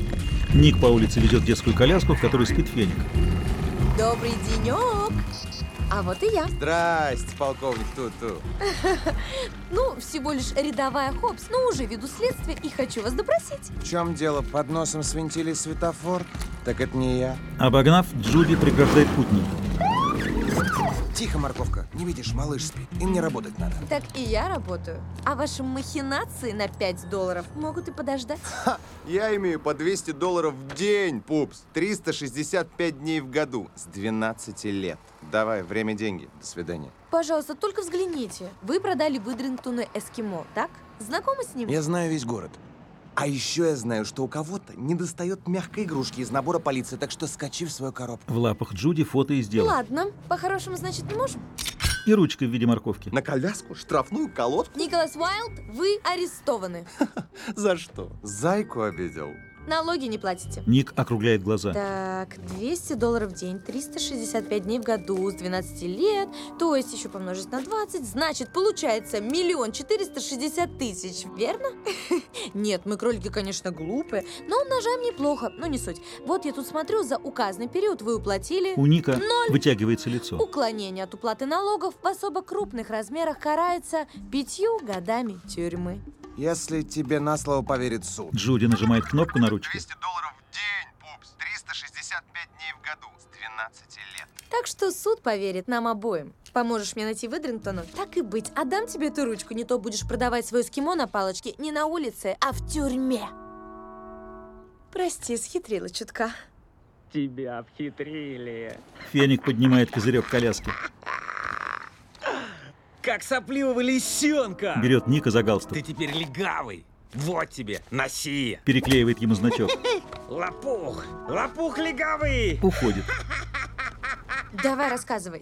Ник по улице ведет детскую коляску, в которой спит Феник. Добрый денек! А вот и я. Здрасте, полковник Ту-Ту. Ну, всего лишь рядовая Хопс, но уже веду следствие и хочу вас допросить. В чем дело? Под носом свинтили светофор? Так это не я. Обогнав, Джуди преграждает путь Ник. Тихо, морковка. Не видишь, малыш спит. Им не работать надо. Так и я работаю. А ваши махинации на пять долларов могут и подождать. Ха! Я имею по двести долларов в день, пупс. триста шестьдесят пять дней в году. С двенадцати лет. Давай, время, деньги. До свидания. Пожалуйста, только взгляните. Вы продали Выдрингтону эскимо, так? Знакомы с ним? Я знаю весь город. А еще я знаю, что у кого-то недостает мягкой игрушки из набора полиции, так что скачи в свою коробку. В лапах Джуди фото из дела. Ладно, по-хорошему, значит, не можем? И ручка в виде морковки. На коляску? Штрафную колодку? Николас Уайлд, вы арестованы. За что? Зайку обидел? Налоги не платите. Ник округляет глаза. Так, двести долларов в день, триста шестьдесят пять дней в году, с двенадцати лет, то есть еще помножить на двадцать, значит, получается миллион четыреста шестьдесят тысяч, верно? Нет, мы кролики, конечно, глупые, но умножаем неплохо, но не суть. Вот я тут смотрю, за указанный период вы уплатили... У Ника ноль. Вытягивается лицо. Уклонение от уплаты налогов в особо крупных размерах карается пятью годами тюрьмы. Если тебе на слово поверит суд. Джуди нажимает кнопку на ручке. двести долларов в день, пупс. триста шестьдесят пять дней в году. С двенадцати лет. Так что суд поверит нам обоим. Поможешь мне найти Выдрингтона? Так и быть. Отдам тебе эту ручку. Не то будешь продавать свое эскимо на палочке не на улице, а в тюрьме. Прости, схитрила чутка. Тебя обхитрили. Феник поднимает козырек коляски. Как сопливого лисенка! Берет Ника за галстук. Ты теперь легавый. Вот тебе, носи. Переклеивает ему значок. Лопух! Лопух легавый! Уходит. Давай, рассказывай.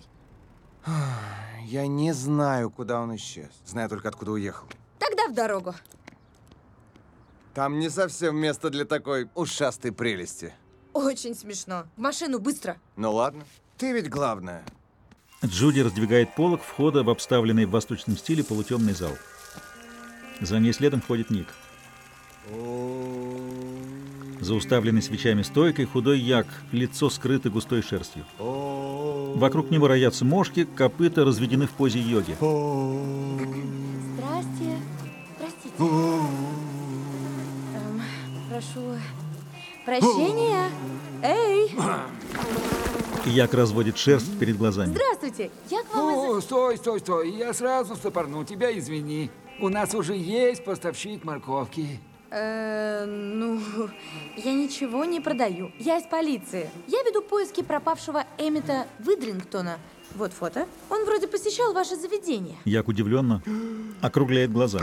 Я не знаю, куда он исчез. Знаю только, откуда уехал. Тогда в дорогу. Там не совсем место для такой ушастой прелести. Очень смешно. В машину, быстро. Ну ладно. Ты ведь главное. Джуди раздвигает полог входа в обставленный в восточном стиле полутемный зал. За ней следом входит Ник. За уставленной свечами стойкой худой як, лицо скрыто густой шерстью. Вокруг него роятся мошки, копыта разведены в позе йоги. Здрасте. Простите. Эм, прошу прощения. Эй! Як разводит шерсть перед глазами. Здравствуйте. Я к вам О, из... стой, стой, стой. Я сразу стопорну тебя, извини. У нас уже есть поставщик морковки. Э, ну, я ничего не продаю. Я из полиции. Я веду поиски пропавшего Эммета Выдрингтона. Вот фото. Он вроде посещал ваше заведение. Як удивленно округляет глаза.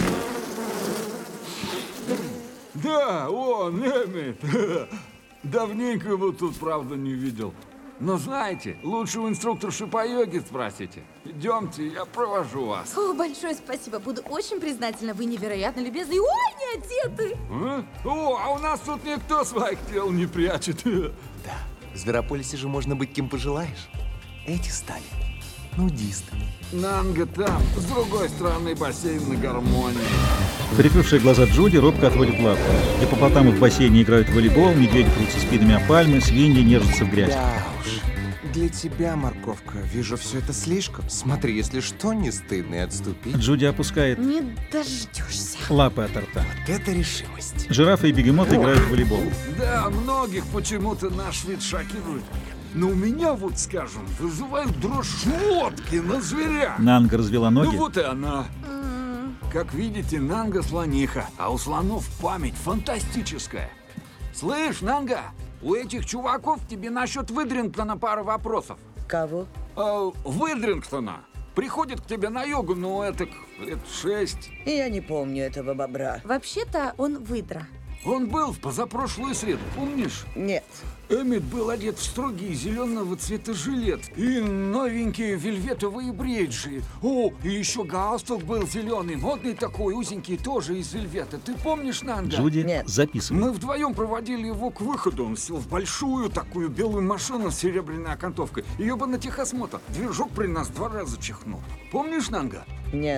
Да, он, Эммет. Давненько его тут, правда, не видел. Но знаете, лучше у инструкторши по йоге спросите. Идемте, я провожу вас. О, большое спасибо. Буду очень признательна. Вы невероятно любезны. Ой, не одеты! А? О, а у нас тут никто своих тел не прячет. Да, в Зверополисе же можно быть кем пожелаешь. Эти стали нудистами. Нанга там, с другой стороны бассейн на гармонии. Прикрывшие глаза Джуди робко отводит лапу. Гиппопотамы в бассейне играют в волейбол, медведи трутся спинами о пальмы, свиньи нежатся в грязь. Да уж. Для тебя, морковка, вижу, все это слишком. Смотри, если что, не стыдно и отступи. Джуди опускает Не дождешься. лапы от рта. Вот это решимость. Жирафы и бегемоты играют в волейбол. Да, многих почему-то наш вид шокирует. Но у меня, вот скажем, вызывает дрожь шмотки на зверя. Нанга развела ноги. Ну вот и она. Как видите, Нанга слониха, а у слонов память фантастическая. Слышь, Нанга, у этих чуваков тебе насчет Выдрингтона пара вопросов. Кого? Э, Выдрингтона. Приходит к тебе на йогу, ну, это лет шесть. Я не помню этого бобра. Вообще-то он выдра. Он был в позапрошлую среду, помнишь? Нет. Эммет был одет в строгий зеленого цвета жилет и новенькие вельветовые бриджи. О, и еще галстук был зеленый, модный такой, узенький, тоже из вельвета. Ты помнишь, Нанга? Джуди Нет. записывает. Мы вдвоем проводили его к выходу. Он сел в большую такую белую машину с серебряной окантовкой. Ее бы на техосмотр. Движок при нас два раза чихнул. Помнишь, Нанга? Нет.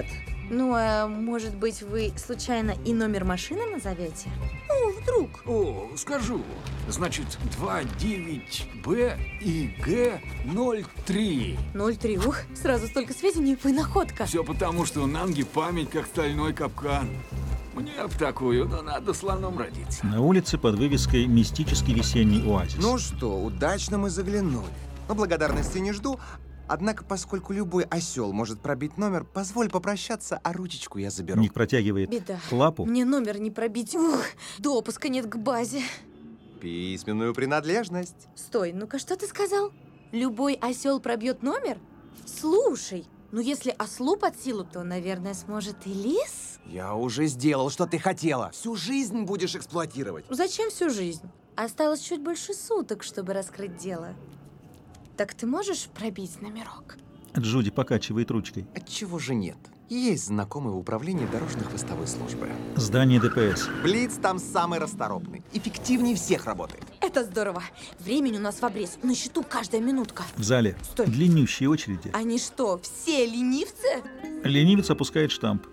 Ну, а может быть, вы случайно и номер машины назовете? Ну, вдруг. О, скажу. Значит, два девять Б и Г ноль три. ноль три. Ух, сразу столько сведений, вы находка. Все потому, что у Нанги память как стальной капкан. Мне в такую, но надо слоном родиться. На улице под вывеской «Мистический весенний оазис». Ну что, удачно мы заглянули. Но благодарности не жду. Однако, поскольку любой осел может пробить номер, позволь попрощаться, а ручечку я заберу. Ник протягивает Беда. лапу. Мне номер не пробить. Ух, допуска нет к базе. Письменную принадлежность. Стой, ну-ка, что ты сказал? Любой осел пробьет номер? Слушай, ну если ослу под силу, то, наверное, сможет и лис? Я уже сделал, что ты хотела. Всю жизнь будешь эксплуатировать. Зачем всю жизнь? Осталось чуть больше суток, чтобы раскрыть дело. Так ты можешь пробить номерок? Джуди покачивает ручкой. Отчего же нет? Есть знакомый в управлении дорожно-хвостовой службы. Здание ДПС. Блиц там самый расторопный. Эффективнее всех работает. Это здорово. Времени у нас в обрез. На счету каждая минутка. В зале Стой. длиннющие очереди. Они что, все ленивцы? Ленивец опускает штамп.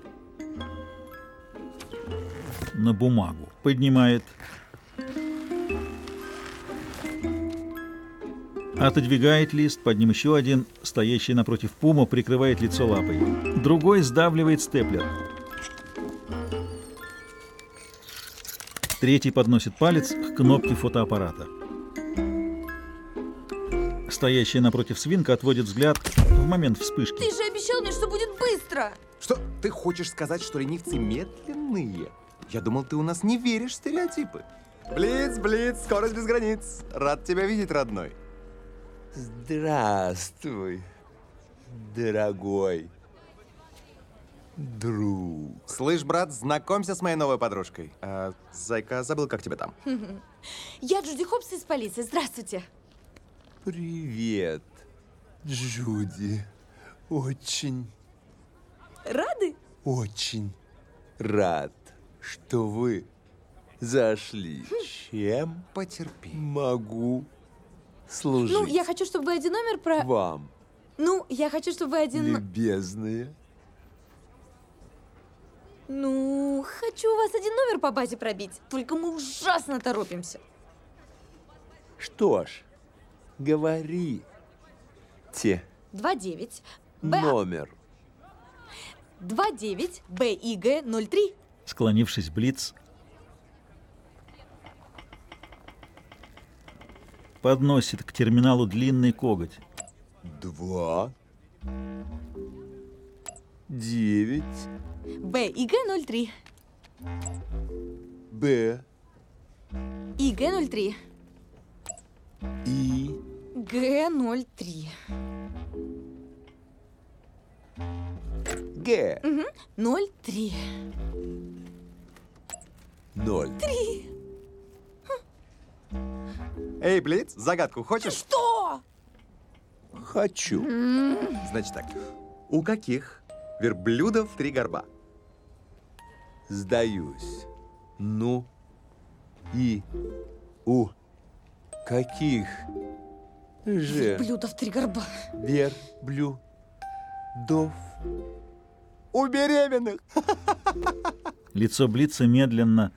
На бумагу. Поднимает. Отодвигает лист, под ним еще один, стоящий напротив Пума, прикрывает лицо лапой. Другой сдавливает степлер. Третий подносит палец к кнопке фотоаппарата. Стоящая напротив свинка отводит взгляд в момент вспышки. Ты же обещал мне, что будет быстро! Что, ты хочешь сказать, что ленивцы медленные? Я думал, ты у нас не веришь в стереотипы. Блиц, Блиц, скорость без границ. Рад тебя видеть, родной. Здравствуй, дорогой друг. Слышь, брат, знакомься с моей новой подружкой. А, зайка, забыл, как тебя там. Я Джуди Хопс из полиции. Здравствуйте. Привет, Джуди. Очень, Рады? очень рад, что вы зашли. Чем потерпи. Могу служить. Ну, я хочу, чтобы вы один номер про... Вам, Ну, я хочу, чтобы вы один... любезные. Ну, хочу у вас один номер по базе пробить. Только мы ужасно торопимся. Что ж, говори. Те. два девять Б... Номер. два девять Б И Г ноль три. Склонившись, Блиц подносит к терминалу длинный коготь. Два. Девять. Б И Г ноль три. Б. И Г ноль три. И. Г ноль три. Г. Угу. ноль три. Ноль. Три. Эй, Блиц, загадку хочешь? Что? Хочу. Значит так. У каких верблюдов три горба? Сдаюсь. Ну и у каких же Верблюдов три горба. верблюдов? У беременных. Лицо Блица медленно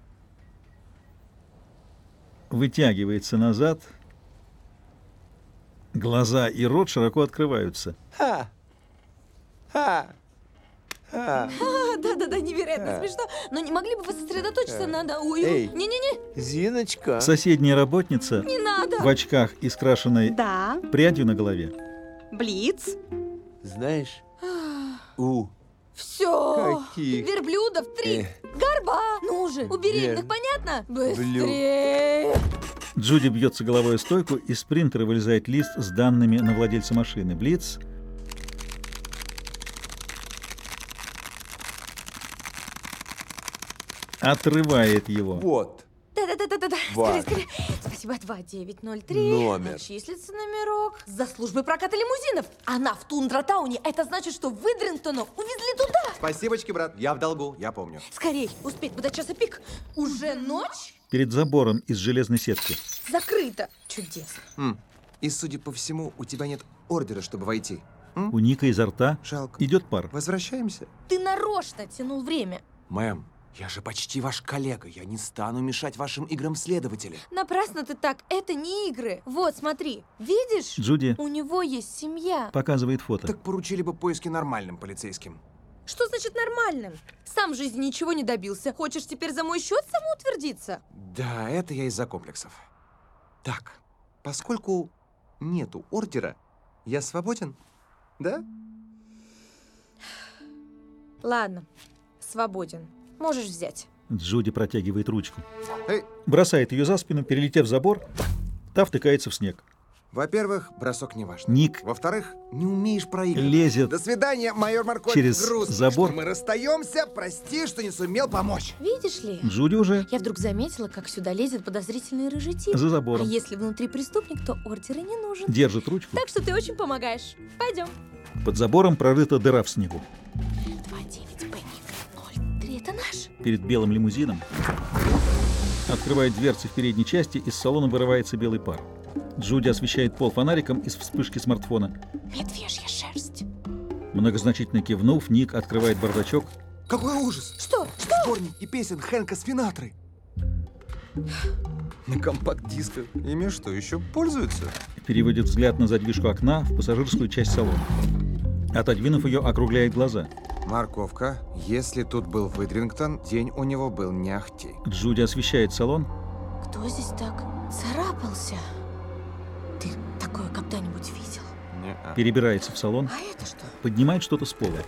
вытягивается назад. Глаза и рот широко открываются. Ха! Ха! Ха! А, да-да-да, невероятно А. смешно. Но не могли бы вы сосредоточиться А. на... на- Ой, Эй. не-не-не. Зиночка. Соседняя работница Не надо. в очках и с крашеной Да. прядью на голове. Блиц. Знаешь, у Все. Каких? Верблюдов три Э. горба. Ну же, у беременных, Вер- понятно? Блю- Быстрее. Джуди бьется головой о стойку, из принтера вылезает лист с данными на владельца машины. Блиц отрывает его. вот Да-да-да-да-да. Ваш. Скорее, скорее. Спасибо. два девять ноль три. Номер. Числится номерок. За службой проката лимузинов. Она в Тундратауне. Это значит, что Выдрингтона увезли туда. Спасибочки, брат. Я в долгу, я помню. Скорей, успеть бы до часа пик. Уже ночь? Перед забором из железной сетки. Закрыто. Чудесно. М. И, судя по всему, у тебя нет ордера, чтобы войти. М? У Ника изо рта Жалко. идет пар. Возвращаемся? Ты нарочно тянул время. Мэм, я же почти ваш коллега. Я не стану мешать вашим играм следователя. Напрасно ты так. Это не игры. Вот, смотри. Видишь? Джуди У него есть семья. показывает фото. Так поручили бы поиски нормальным полицейским. Что значит нормальным? Сам в жизни ничего не добился. Хочешь теперь за мой счет самоутвердиться? Да, это я из-за комплексов. Так, поскольку нету ордера, я свободен, да? Ладно, свободен. Можешь взять. Джуди протягивает ручку. Эй. Бросает ее за спину, перелетев забор, та втыкается в снег. Во-первых, бросок не важно. Ник Во-вторых, не умеешь проигрывать. лезет До свидания, майор Морковь. через Грустно, забор. что мы расстаемся. Прости, что не сумел помочь. Видишь ли? Джуди уже Я вдруг заметила, как сюда лезет подозрительный рыжий тип. за забором. А если внутри преступник, то ордер и не нужен. Держит ручку. Так что ты очень помогаешь. Пойдем. Под забором прорыта дыра в снегу. два девять Б ноль три. Это наш. Перед белым лимузином открывает дверцы в передней части, из салона вырывается белый пар. Джуди освещает пол фонариком из вспышки смартфона. Медвежья шерсть. Многозначительно кивнув, Ник открывает бардачок. Какой ужас! Что? Что? Сборники песен Хэнка Спинатры. На компакт-дисках. Ими что, еще пользуются? Переводит взгляд на задвижку окна в пассажирскую часть салона. Отодвинув ее, округляет глаза. Морковка, если тут был Выдрингтон, день у него был не ахти. Джуди освещает салон. Кто здесь так царапался? Ты такое когда-нибудь видел? Не-а. Перебирается в салон. А это что? Поднимает что-то с пола.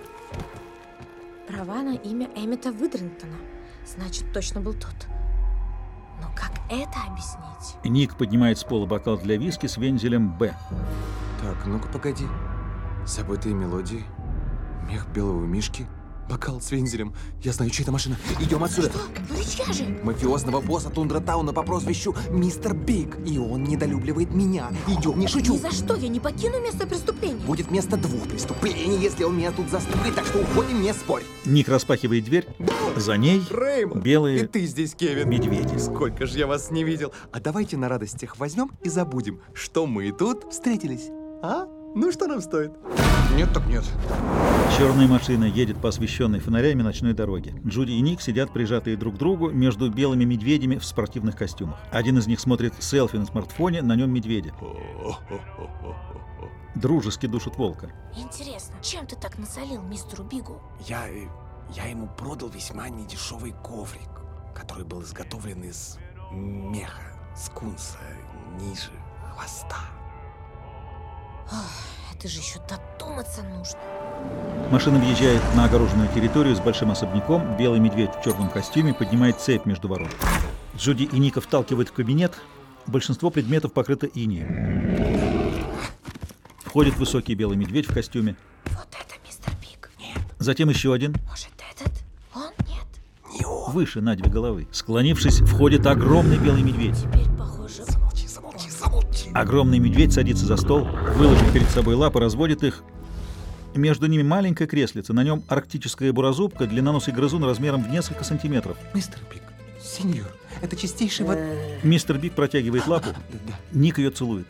Права на имя Эммета Выдрингтона. Значит, точно был тот. Но как это объяснить? Ник поднимает с пола бокал для виски с вензелем «Б». Так, ну-ка, погоди. Забытые мелодии, мех белого мишки, бокал с вензелем. Я знаю, чья это машина. Идем отсюда. Что? Ну и чья же? Мафиозного босса Тундра Тауна по прозвищу Мистер Биг. И он недолюбливает меня. Идем, не шучу. Ни за что я не покину место преступления. Будет место двух преступлений, если он меня тут застукает, так что уходим, не спорь. Ник распахивает дверь. За ней Рэймонд, белые и ты здесь, Кевин. медведи. Сколько же я вас не видел. А давайте на радостях возьмем и забудем, что мы тут встретились. А? Ну что нам стоит? Нет так нет. Черная машина едет по освещенной фонарями ночной дороге. Джуди и Ник сидят прижатые друг к другу между белыми медведями в спортивных костюмах. Один из них смотрит селфи на смартфоне, на нем медведя. Дружески душит волка. Интересно, чем ты так насолил мистеру Бигу? Я, я ему продал весьма недешевый коврик, который был изготовлен из меха, скунса, ниже хвоста. Ох, это же еще додуматься нужно. Машина въезжает на огороженную территорию с большим особняком. Белый медведь в черном костюме поднимает цепь между ворот. Джуди и Ника вталкивают в кабинет. Большинство предметов покрыто инеем. Входит высокий белый медведь в костюме. Вот это мистер Биг. Нет. Затем еще один. Может, этот? Он? Нет. Не он. Выше на две головы. Склонившись, входит огромный белый медведь. Теперь, похоже... Замолчи, замолчи, замолчи. Огромный медведь садится за стол, выложив перед собой лапы, разводит их. Между ними маленькое креслице, на нем арктическая буразубка, длинноносый грызун размером в несколько сантиметров. Мистер Биг, сеньор, это чистейший вод... Мистер Биг протягивает лапу, Ник ее целует.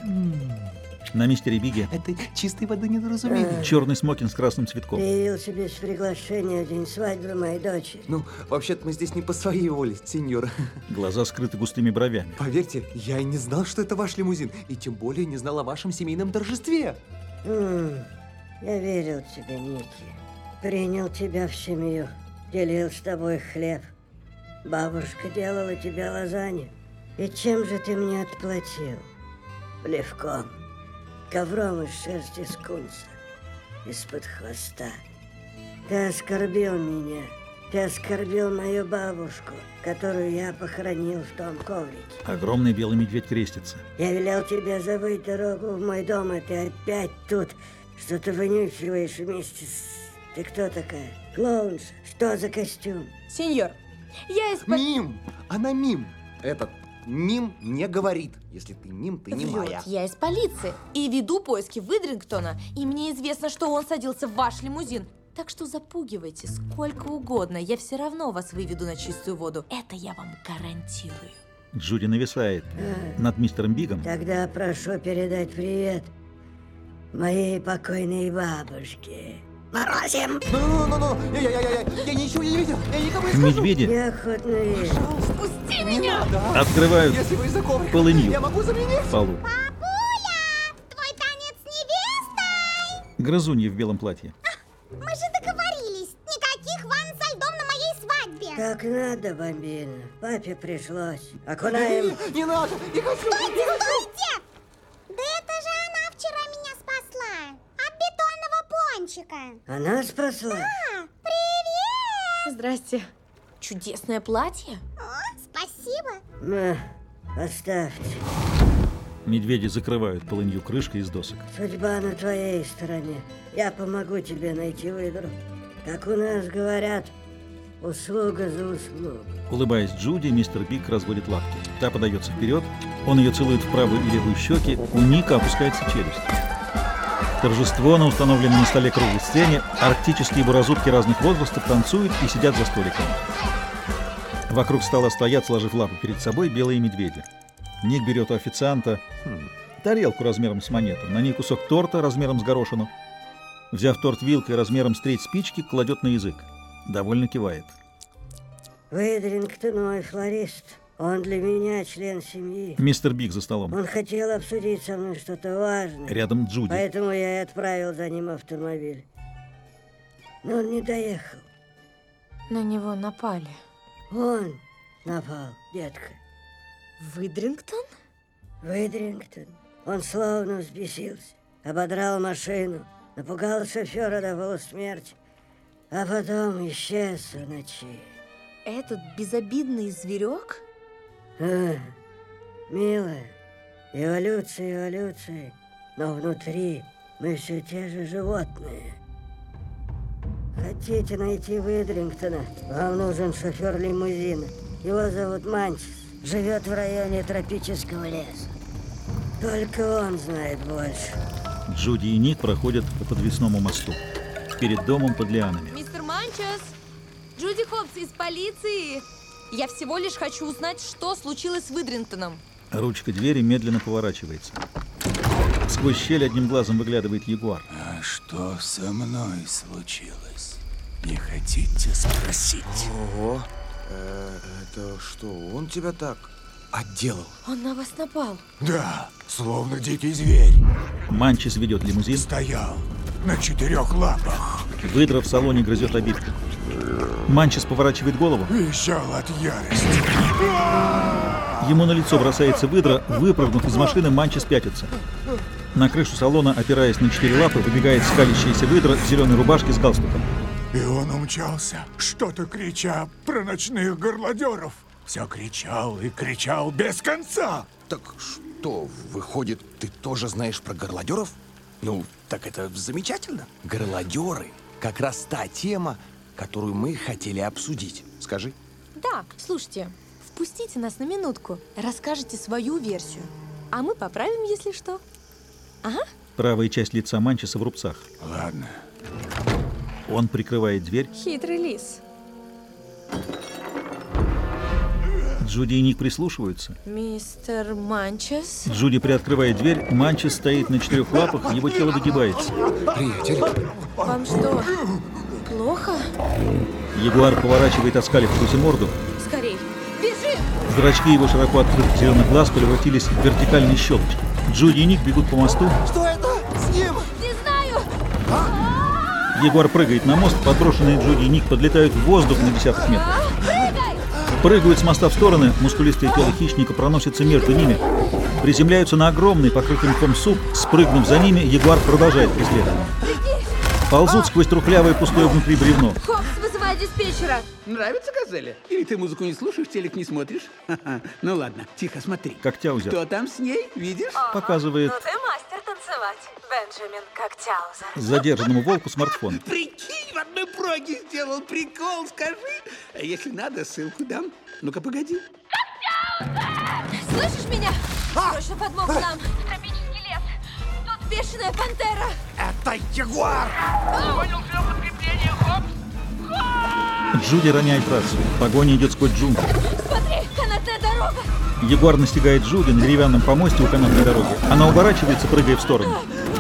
На мистере Биге это чистой воды недоразумение. Черный смокинг с красным цветком. Явился без приглашения в день свадьбы моей дочери. Ну, вообще-то мы здесь не по своей воле, сеньор. Глаза скрыты густыми бровями. Поверьте, я и не знал, что это ваш лимузин, и тем более не знал о вашем семейном торжестве. М-м, я верил тебе, Ники. Принял тебя в семью, делил с тобой хлеб. Бабушка делала тебе лазанью. И чем же ты мне отплатил? Плевком. Ковром из шерсти скунса, из-под хвоста. Ты оскорбил меня. Ты оскорбил мою бабушку, которую я похоронил в том коврике. Огромный белый медведь крестится. Я велел тебе забыть дорогу в мой дом, а ты опять тут что-то вынюхиваешь вместе с... Ты кто такая? Клоунша? Что за костюм? Сеньор, я из... Мим! Она мим! Этот... Мим не говорит. Если ты мим, ты не Врет. моя. Я из полиции и веду поиски Выдрингтона. И мне известно, что он садился в ваш лимузин. Так что запугивайте сколько угодно. Я все равно вас выведу на чистую воду. Это я вам гарантирую. Джуди нависает а, над мистером Бигом. Тогда прошу передать привет моей покойной бабушки. Морозим! Ну-ну-ну-ну! Я-я-я-я! Я ничего не видел! Я никому не скажу! Медведи Неохотно верю. Пусти меня! открывают Если вы из-за коврика, полынью я могу заменить! в полу. Твой танец с невестой! Грызунья в белом платье. Мы же договорились. Никаких ванн со льдом на моей свадьбе. Так надо, бомбина. Папе пришлось. Окунаем. Не надо! Не хочу! Стойте, стойте! Да это же она вчера меня спасла. От бетонного пончика. Она спасла? Да, привет! Здрасте. Чудесное платье. О, спасибо. На, оставьте. Медведи закрывают полынью крышкой из досок. Судьба на твоей стороне. Я помогу тебе найти выдру. Как у нас говорят, услуга за услугу. Улыбаясь Джуди, мистер Биг разводит лапки. Та подается вперед, он ее целует в правую и левую щеки, у Ника опускается челюсть. Торжество на установленной на столе круглой сцене, арктические буразутки разных возрастов танцуют и сидят за столиками. Вокруг стола стоят, сложив лапы перед собой, белые медведи. Ник берет у официанта хм, тарелку размером с монету, на ней кусок торта размером с горошину. Взяв торт вилкой размером с треть спички, кладет на язык. Довольно кивает. Выдрингтон мой флорист. Он для меня член семьи. Мистер Биг за столом. Он хотел обсудить со мной что-то важное. Рядом Джуди. Поэтому я и отправил за ним автомобиль. Но он не доехал. На него напали. Он напал, детка. Выдрингтон? Выдрингтон. Он словно взбесился. Ободрал машину. Напугал шофера до полусмерти. А потом исчез в ночи. Этот безобидный зверек? А, милая, эволюция, эволюция. Но внутри мы все те же животные. Хотите найти Выдрингтона? Вам нужен шофер лимузина. Его зовут Манчис. Живет в районе тропического леса. Только он знает больше. Джуди и Ник проходят по подвесному мосту. Перед домом под лианами. Мистер Манчес! Джуди Хопс из полиции! Я всего лишь хочу узнать, что случилось с Выдрингтоном. Ручка двери медленно поворачивается. Сквозь щель одним глазом выглядывает ягуар. А что со мной случилось? Не хотите спросить? Ого! Э, это что, он тебя так отделал? Он на вас напал. Да, словно дикий зверь. Манчис ведет лимузин. Стоял на четырех лапах. Выдра в салоне грызет обидку. Манчис поворачивает голову. Вещал от ярости. Ему на лицо бросается выдра. Выпрыгнув из машины, Манчис пятится. На крышу салона, опираясь на четыре лапы, выбегает скалящаяся выдра в зеленой рубашке с галстуком. И он умчался, что-то крича про ночных горлодеров. Все кричал и кричал без конца. Так что, выходит, ты тоже знаешь про горлодеров? Ну, так это замечательно. Горлодеры — как раз та тема, которую мы хотели обсудить. Скажи. Да, слушайте, впустите нас на минутку, расскажите свою версию, а мы поправим, если что. Ага. Правая часть лица Манчиса в рубцах. Ладно. Он прикрывает дверь. Хитрый лис. Джуди и Ник прислушиваются. Мистер Манчес. Джуди приоткрывает дверь. Манчес стоит на четырех лапах, его тело выгибается. Приятель. Вам что, плохо? Ягуар поворачивает оскалившуюся морду. Скорей, бежим! Зрачки его широко открытых зеленых глаз превратились в вертикальные щелочки. Джуди и Ник бегут по мосту. Что это с ним? Не знаю! Ягуар прыгает на мост, подброшенные Джуди и Ник подлетают в воздух на десяток метров. Прыгают с моста в стороны, мускулистое тело хищника проносится между ними. Приземляются на огромный, покрытый мхом суп. Спрыгнув за ними, ягуар продолжает преследование. Ползут сквозь трухлявое пустое внутри бревно. Хопс, вызывай диспетчера. Нравится газели? Или ты музыку не слушаешь, телек не смотришь? Ха-ха. Ну ладно, тихо, смотри. Когтяузер. Кто там с ней, видишь? Показывает Ну ты мастер танцевать, Бенджамин Когтяузер. задержанному волку смартфон. Прикинь, в одной проге сделал прикол, скажи. А если надо, ссылку дам. Ну-ка, погоди. Слышишь меня? Срочно подмогу нам. Тропический лес. Тут бешеная пантера. Это ягуар! Понял, все подкрепление, Хопс! Джуди роняет рацию. Погоня идет сквозь джунгли. Смотри, канатная дорога. Ягуар настигает Джуди на деревянном помосте у канатной дороги. Она уворачивается, прыгая в сторону.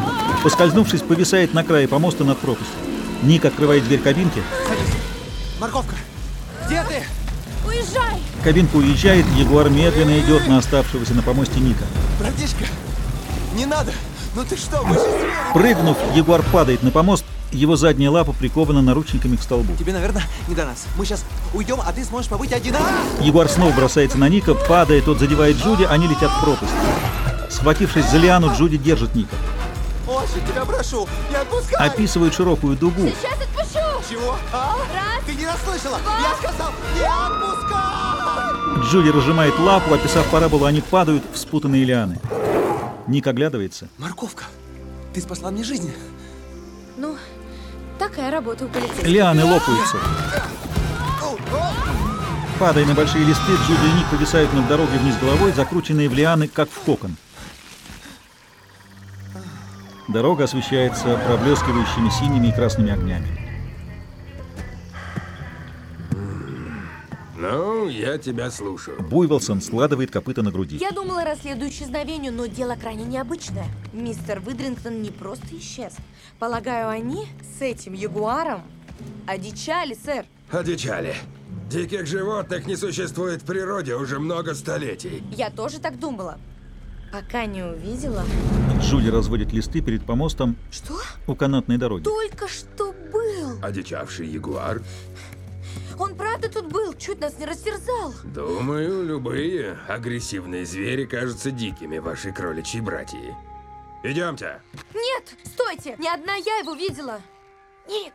Поскользнувшись, повисает на крае помоста над пропастью. Ник открывает дверь кабинки. Морковка, где ты? Уезжай! Кабинка уезжает, Ягуар медленно идет на оставшегося на помосте Ника. Братишка, не надо! Ну ты что, мы же звери! Прыгнув, Ягуар падает на помост, его задняя лапа прикована наручниками к столбу. Тебе, наверное, не до нас. Мы сейчас уйдем, а ты сможешь побыть один. А! Ягуар снова бросается на Ника, падает, тот задевает Джуди, они летят в пропасть. Схватившись за лиану, Джуди держит Ника. Очень тебя прошу, не отпускай! Описывают широкую дугу. Сейчас отпущу! Чего? А? Раз, ты не расслышала? Два. Я сказал, не отпускай! Джуди разжимает лапу, описав параболу, они падают в спутанные лианы. Ник оглядывается. Морковка, ты спасла мне жизнь. Ну, такая работа у полицейских. Лианы лопаются. Падая на большие листы, Джуди и Ник повисают над дорогой вниз головой, закрученные в лианы, как в кокон. Дорога освещается проблескивающими синими и красными огнями. Ну, я тебя слушаю. Буйволсон складывает копыта на груди. Я думала, расследую исчезновению, но дело крайне необычное. Мистер Выдрингтон не просто исчез. Полагаю, они с этим ягуаром одичали, сэр. Одичали. Диких животных не существует в природе уже много столетий. Я тоже так думала. Пока не увидела. Джуди разводит листы перед помостом. Что? У канатной дороги. Только что был. Одичавший ягуар? Он правда тут был, чуть нас не растерзал. Думаю, любые агрессивные звери кажутся дикими вашей кроличьей братьи. Идемте. Нет, стойте, не одна я его видела. Ник.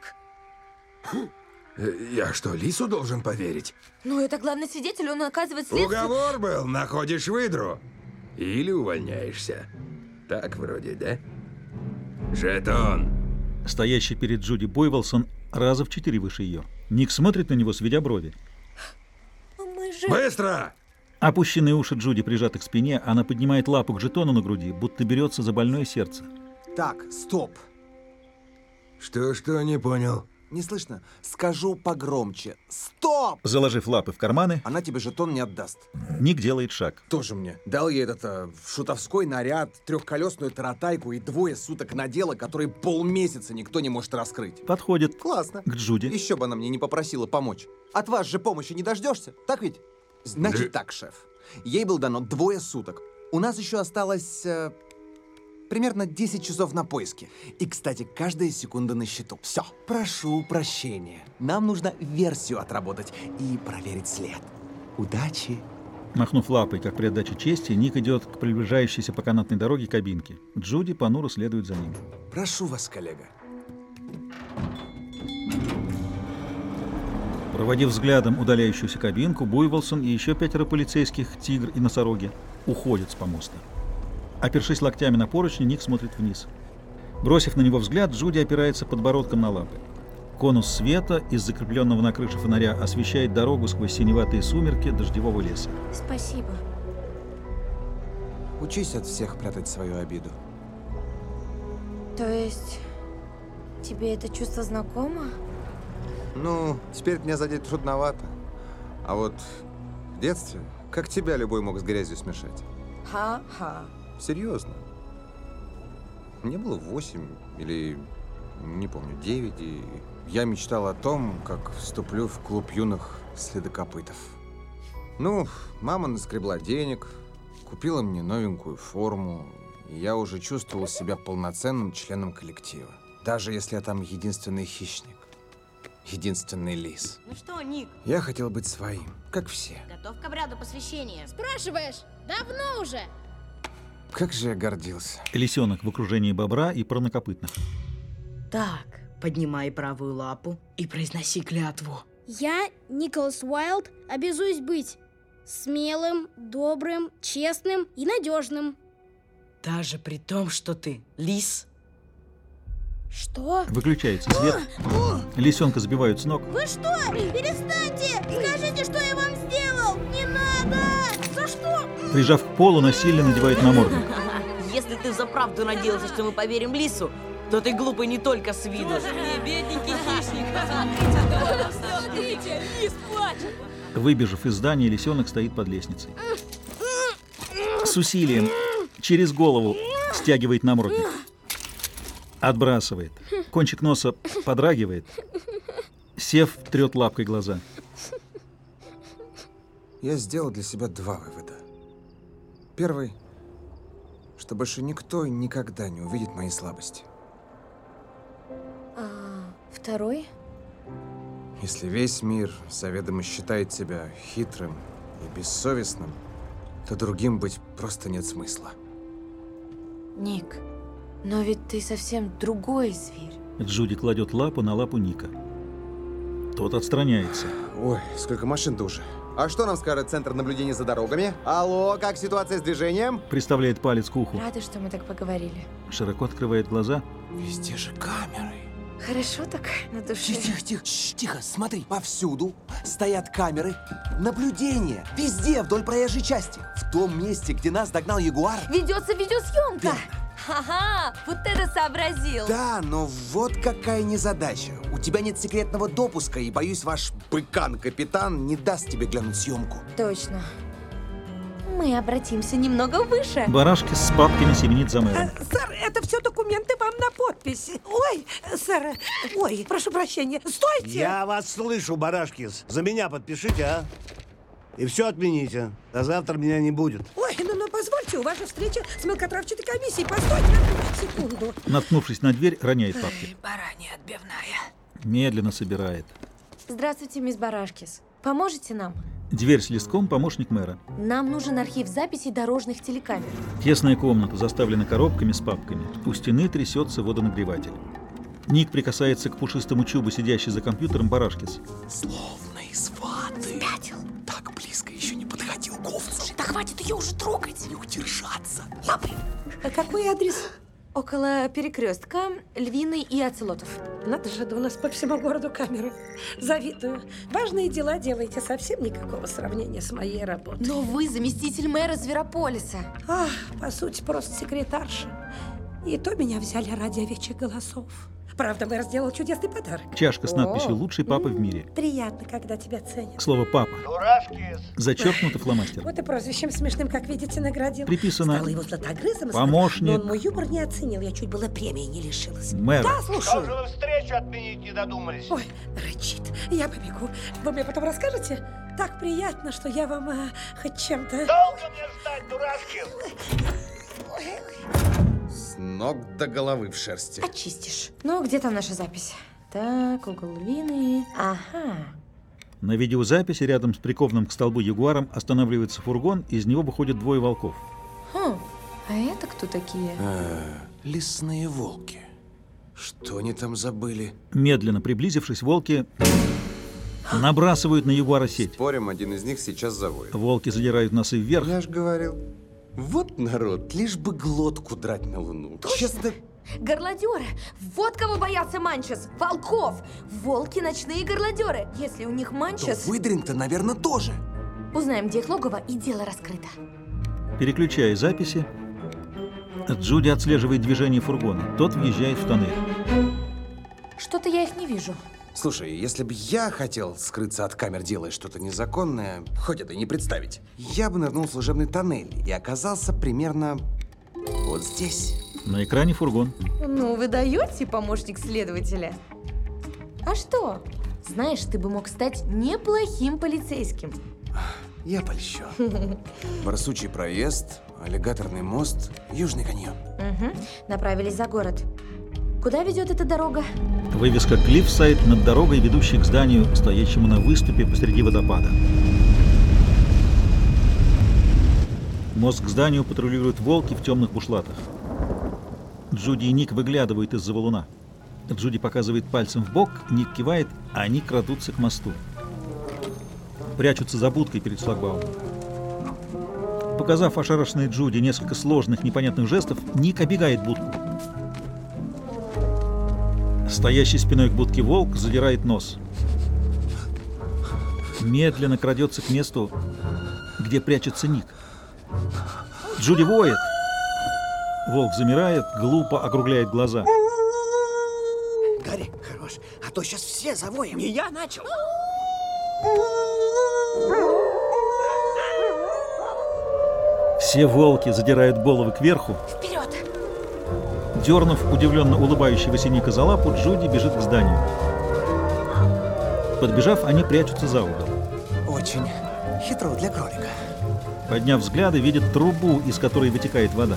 Я что, лису должен поверить? Ну, это главный свидетель, он оказывает следствие. Уговор был, находишь выдру. Или увольняешься. Так вроде, да? Жетон. Стоящий перед Джуди Буйволсон раза в четыре выше ее. Ник смотрит на него, сведя брови. Мы же... Быстро! Опущенные уши Джуди прижаты к спине, она поднимает лапу к жетону на груди, будто берется за больное сердце. Так, стоп. Что-что, не понял? Не слышно? Скажу погромче. Стоп! Заложив лапы в карманы, она тебе жетон не отдаст. Ник делает шаг. Тоже мне. Дал ей этот э, шутовской наряд, трехколесную таратайку и двое суток на дело, которые полмесяца никто не может раскрыть. Подходит. Классно. К Джуди. Еще бы она мне не попросила помочь. От вас же помощи не дождешься, так ведь? Значит да. так, шеф. Ей было дано двое суток. У нас еще осталось... Э, примерно десять часов на поиски. И, кстати, каждая секунда на счету. Все. Прошу прощения. Нам нужно версию отработать и проверить след. Удачи. Махнув лапой, как при отдаче чести, Ник идет к приближающейся по канатной дороге кабинке. Джуди понуро следует за ним. Прошу вас, коллега. Проводив взглядом удаляющуюся кабинку, Буйволсон и еще пятеро полицейских, тигр и носороги, уходят с помоста. Опершись локтями на поручни, Ник смотрит вниз. Бросив на него взгляд, Джуди опирается подбородком на лапы. Конус света из закрепленного на крыше фонаря освещает дорогу сквозь синеватые сумерки дождевого леса. Спасибо. Учись от всех прятать свою обиду. То есть, тебе это чувство знакомо? Ну, теперь меня задеть трудновато. А вот в детстве, как тебя любой мог с грязью смешать. Ха-ха. Серьезно. Мне было восемь или, не помню, девять, и я мечтал о том, как вступлю в клуб юных следокопытов. Ну, мама наскребла денег, купила мне новенькую форму, и я уже чувствовал себя полноценным членом коллектива. Даже если я там единственный хищник, единственный лис. Ну что, Ник? Я хотел быть своим, как все. Готов к обряду посвящения? Спрашиваешь? Давно уже. Как же я гордился. Лисенок в окружении бобра и парнокопытных. Так, поднимай правую лапу и произноси клятву. Я, Николас Уайлд, обязуюсь быть смелым, добрым, честным и надежным. Даже при том, что ты лис. Что? Выключается свет. Лисенка сбивают с ног. Вы что? Перестаньте! Скажите, что я вам сделал! Не надо! За что? Прижав к полу, насильно надевает намордник. Если ты заправду надеялся, что мы поверим лису, то ты глупый не только с виду. Бедненький хищник. Смотрите, лис плачет. Выбежав из здания, лисенок стоит под лестницей. С усилием через голову стягивает намордник. Отбрасывает. Кончик носа подрагивает. Сев трет лапкой глаза. Я сделал для себя два вывода. Первый, что больше никто и никогда не увидит моей слабости. А второй? Если весь мир заведомо считает себя хитрым и бессовестным, то другим быть просто нет смысла. Ник, но ведь ты совсем другой зверь. Джуди кладет лапу на лапу Ника. Тот отстраняется. Ой, сколько машин-то уже. А что нам скажет Центр наблюдения за дорогами? Алло, как ситуация с движением? Приставляет палец к уху. Рада, что мы так поговорили. Широко открывает глаза. Везде же камеры. Хорошо так на душе. Тихо, тихо, тихо, тихо, смотри. Повсюду стоят камеры. Наблюдение. Везде, вдоль проезжей части. В том месте, где нас догнал Ягуар. Ведется видеосъемка. Ха-ха, вот это сообразил. Да, но вот какая незадача. У тебя нет секретного допуска, и, боюсь, ваш быкан-капитан не даст тебе глянуть съемку. Точно. Мы обратимся немного выше. Барашки с папками семенит за мэром. Э, сэр, это все документы вам на подпись. Ой, сэр, ой, прошу прощения. Стойте! Я вас слышу, Барашкис. За меня подпишите, а? И все отмените. А завтра меня не будет. Ой, ну, ну позвольте, у вас же встреча с мелкотравчатой комиссией. Постойте секунду. Наткнувшись на дверь, роняет папки. Ой, баранья отбивная. Медленно собирает. Здравствуйте, мисс Барашкис. Поможете нам? Дверь с листком, помощник мэра. Нам нужен архив записей дорожных телекамер. Тесная комната заставлена коробками с папками. У стены трясется водонагреватель. Ник прикасается к пушистому чубу, сидящей за компьютером Барашкис. Словно из ваты. Спятил. Так близко еще не подходил к овцу. Слушай, да хватит ее уже трогать. Не удержаться. Лапы. А какой адрес? Около перекрестка Львиной и Оцелотов. Надо же, да у нас по всему городу камеры. Завидую. Важные дела делаете, совсем никакого сравнения с моей работой. Но вы заместитель мэра Зверополиса. Ах, по сути, просто секретарша. И то меня взяли ради овечьих голосов. Правда, мэр сделал чудесный подарок. Чашка с надписью «Лучший папа в мире». Приятно, когда тебя ценят. Слово «папа» зачеркнуто фломастером. Вот и прозвищем смешным, как видите, наградил. Приписано Стала его златогрызом, помощник. но он мой юмор не оценил. Я чуть было премии не лишилась. Мэра. Да, слушаю. Тоже вы встречу отменить не додумались. Ой, рычит. Я побегу. Вы мне потом расскажете? Так приятно, что я вам а, хоть чем-то... Долго мне ждать, дурашки? С ног до головы в шерсти. Очистишь. Ну, где там наша запись? Так, угол Львины. Ага. На видеозаписи рядом с прикованным к столбу ягуаром останавливается фургон, из него выходят двое волков. Хм, а это кто такие? А, лесные волки. Что они там забыли? Медленно приблизившись, волки набрасывают на ягуара сеть. Спорим, один из них сейчас завоет. Волки задирают носы вверх. Я ж говорил. Вот народ, лишь бы глотку драть на луну. Точно. Честно. Горлодеры! Вот кого боялся Манчес! Волков! Волки ночные горлодеры! Если у них Манчес... То Выдринг-то, наверное, тоже. Узнаем, где их логово, и дело раскрыто. Переключая записи, Джуди отслеживает движение фургона. Тот въезжает в тоннель. Что-то я их не вижу. Слушай, если бы я хотел скрыться от камер, делая что-то незаконное, хоть это и не представить, я бы нырнул в служебный тоннель и оказался примерно вот здесь. На экране фургон. Ну, вы даете, помощник следователя. А что? Знаешь, ты бы мог стать неплохим полицейским. Я польщен. Барсучий проезд, аллигаторный мост, Южный каньон. Угу. Направились за город. Куда ведет эта дорога? Вывеска «Клиффсайд» над дорогой, ведущей к зданию, стоящему на выступе посреди водопада. Мост к зданию патрулируют волки в темных бушлатах. Джуди и Ник выглядывают из-за валуна. Джуди показывает пальцем в бок, Ник кивает, а они крадутся к мосту. Прячутся за будкой перед шлагбаумом. Показав ошарашенной Джуди несколько сложных, непонятных жестов, Ник оббегает будку. Стоящий спиной к будке волк задирает нос. Медленно крадется к месту, где прячется Ник. Джуди воет. Волк замирает, глупо округляет глаза. Гарри, хорош, а то сейчас все завоем. Не я начал. Все волки задирают головы кверху. Вперед! Дернув удивленно улыбающегося Ника за лапу, Джуди бежит к зданию. Подбежав, они прячутся за угол. Очень хитро для кролика. Подняв взгляды, видят трубу, из которой вытекает вода.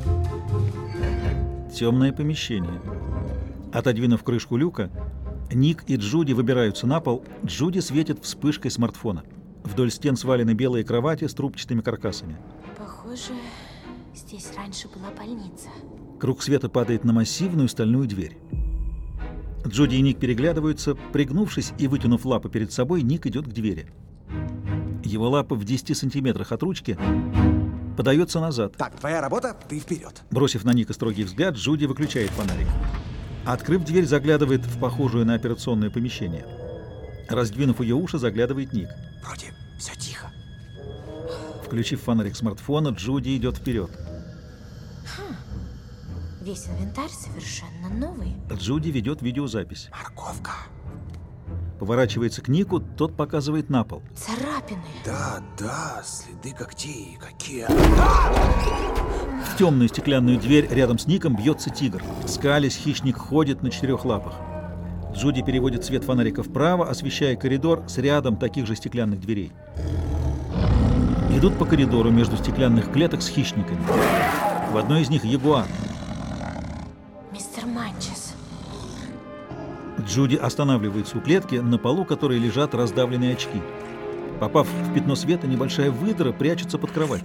Темное помещение. Отодвинув крышку люка, Ник и Джуди выбираются на пол. Джуди светит вспышкой смартфона. Вдоль стен свалены белые кровати с трубчатыми каркасами. Похоже, здесь раньше была больница. Круг света падает на массивную стальную дверь. Джуди и Ник переглядываются. Пригнувшись и вытянув лапы перед собой, Ник идет к двери. Его лапа в десяти сантиметрах от ручки подается назад. Так, твоя работа, ты вперед. Бросив на Ника строгий взгляд, Джуди выключает фонарик. Открыв дверь, заглядывает в похожее на операционное помещение. Раздвинув ее уши, заглядывает Ник. Вроде все тихо. Включив фонарик смартфона, Джуди идет вперед. Хм. Весь инвентарь совершенно новый. Джуди ведет видеозапись. Морковка. Поворачивается к Нику, тот показывает на пол. Царапины. Да, да, следы когтей. Какие? В темную стеклянную дверь рядом с Ником бьется тигр. Скалясь, хищник ходит на четырех лапах. Джуди переводит свет фонарика вправо, освещая коридор с рядом таких же стеклянных дверей. Идут по коридору между стеклянных клеток с хищниками. В одной из них ягуар. Мистер Манчес. Джуди останавливается у клетки, на полу которой лежат раздавленные очки. Попав в пятно света, небольшая выдра прячется под кровать.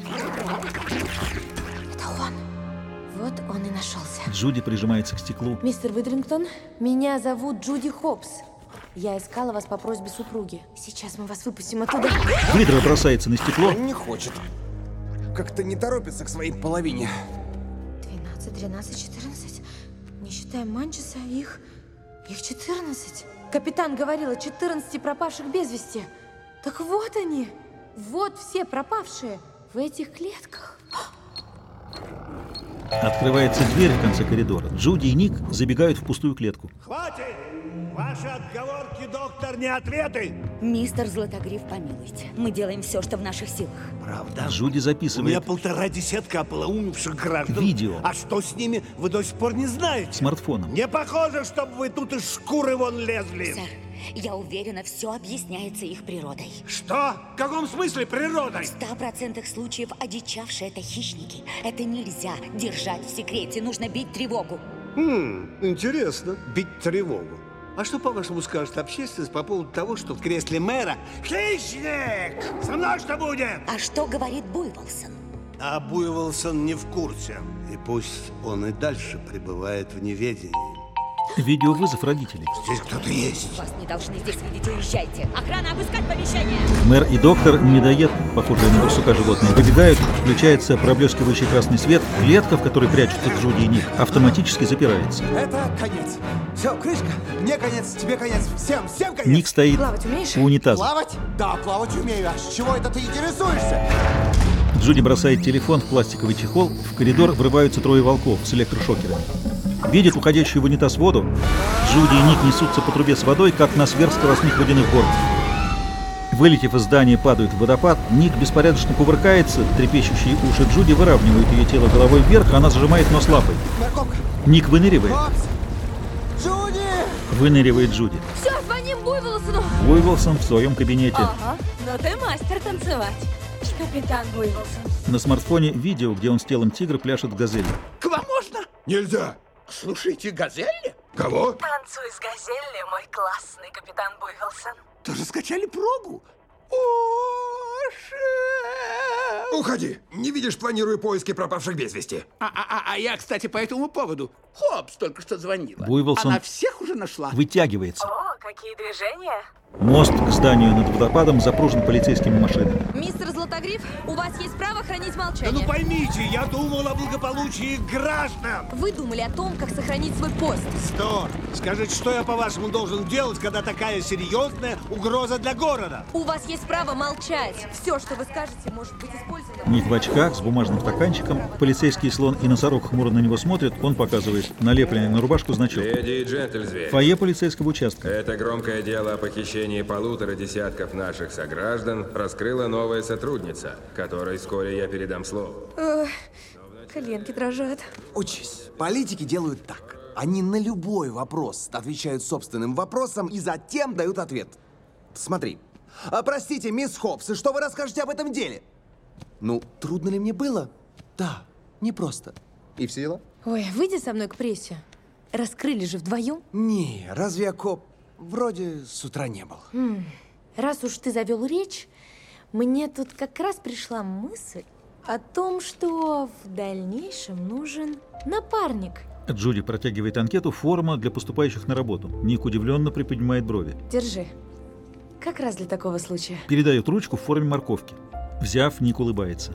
Это он. Вот он и нашелся. Джуди прижимается к стеклу. Мистер Выдрингтон, меня зовут Джуди Хопс. Я искала вас по просьбе супруги. Сейчас мы вас выпустим оттуда. Выдра бросается на стекло. Не хочет. Как-то не торопится к своей половине. двенадцать, тринадцать, четырнадцать. Не считая Манчеса, их... Их четырнадцать. Капитан говорил о четырнадцати пропавших без вести. Так вот они. Вот все пропавшие в этих клетках. Открывается дверь в конце коридора. Джуди и Ник забегают в пустую клетку. Хватит! Ваши отговорки, доктор, не ответы! Мистер Златогриф, помилуйте. Мы делаем все, что в наших силах. Правда? Джуди записывает. У меня полтора десятка ополоумевших граждан. Видео. А что с ними, вы до сих пор не знаете? Смартфоном. Не похоже, чтобы вы тут из шкуры вон лезли. Сэр, я уверена, все объясняется их природой. Что? В каком смысле природой? В ста процентах случаев одичавшие это хищники. Это нельзя держать в секрете. Нужно бить тревогу. Хм, интересно. Бить тревогу. А что, по-вашему, скажет общественность по поводу того, что в кресле мэра хищник? Со мной что будет? А что говорит Буйволсон? А Буйволсон не в курсе. И пусть он и дальше пребывает в неведении. Видеовызов родителей. Здесь кто-то есть. Вас не должны здесь видеть, уезжайте. Охрана, обыскать помещение. Мэр и доктор, медоед, похожие на барсука животные, выбегают, включается проблескивающий красный свет. Клетка, в которой прячутся Джуди и Ник, автоматически запирается. Это конец. Все, крышка. Мне конец, тебе конец. Всем, всем конец. Ник стоит у унитаза. Плавать? Да, плавать умею. А с чего это ты интересуешься? Джуди бросает телефон в пластиковый чехол. В коридор врываются трое волков с электрошокерами. Видят уходящую в унитаз воду. Джуди и Ник несутся по трубе с водой, как на сверхскоростных водяных горках. Вылетев из здания, падают в водопад. Ник беспорядочно кувыркается. Трепещущие уши Джуди выравнивают ее тело головой вверх, она зажимает нос лапой. Ник выныривает. Джуди! Выныривает Джуди. Все, звоним Буйволсону. Буйволсон в своем кабинете. Ага, но ты мастер танцевать. Капитан Буйволсон. На смартфоне видео, где он с телом тигра пляшет в газели. К вам можно? Нельзя. Слушайте, Газелли? Кого? Танцуй с Газелли, мой классный капитан Буйволсон. Тоже скачали прогу? Уходи. Не видишь, планирую поиски пропавших без вести. А, а, а я, кстати, по этому поводу. Хопс только что звонила. Буйволсон Она всех уже нашла. Вытягивается. О, какие движения. Мост к зданию над водопадом запружен полицейскими машинами. Мистер Златогриф, у вас есть право хранить Да молчание. ну поймите, я думал о благополучии граждан. Вы думали о том, как сохранить свой пост. Стор, скажите, что я, по-вашему, должен делать, когда такая серьезная угроза для города? У вас есть право молчать. Все, что вы скажете, может быть использовано. Ник в очках, с бумажным стаканчиком. Полицейский слон и носорог хмуро на него смотрят. Он показывает налепленный на рубашку значок. Леди и джентльзверь. Фойе полицейского участка. Это громкое дело о похищении полутора десятков наших сограждан раскрыла новая сотрудница, которой вскоре я передам слово. Э, Коленки дрожат. Учись. Политики делают так. Они на любой вопрос отвечают собственным вопросом и затем дают ответ. Смотри. А, простите, мисс Хопс, и что вы расскажете об этом деле? Ну, трудно ли мне было? Да, непросто. И все дела? Ой, выйди со мной к прессе. Раскрыли же вдвоем? Не, разве я коп? Вроде с утра не был. М, Раз уж ты завел речь, мне тут как раз пришла мысль о том, что в дальнейшем нужен напарник. Джуди протягивает анкету «Форма для поступающих на работу». Ник удивленно приподнимает брови. Держи. Как раз для такого случая. Передает ручку в форме морковки. Взяв, Ник улыбается.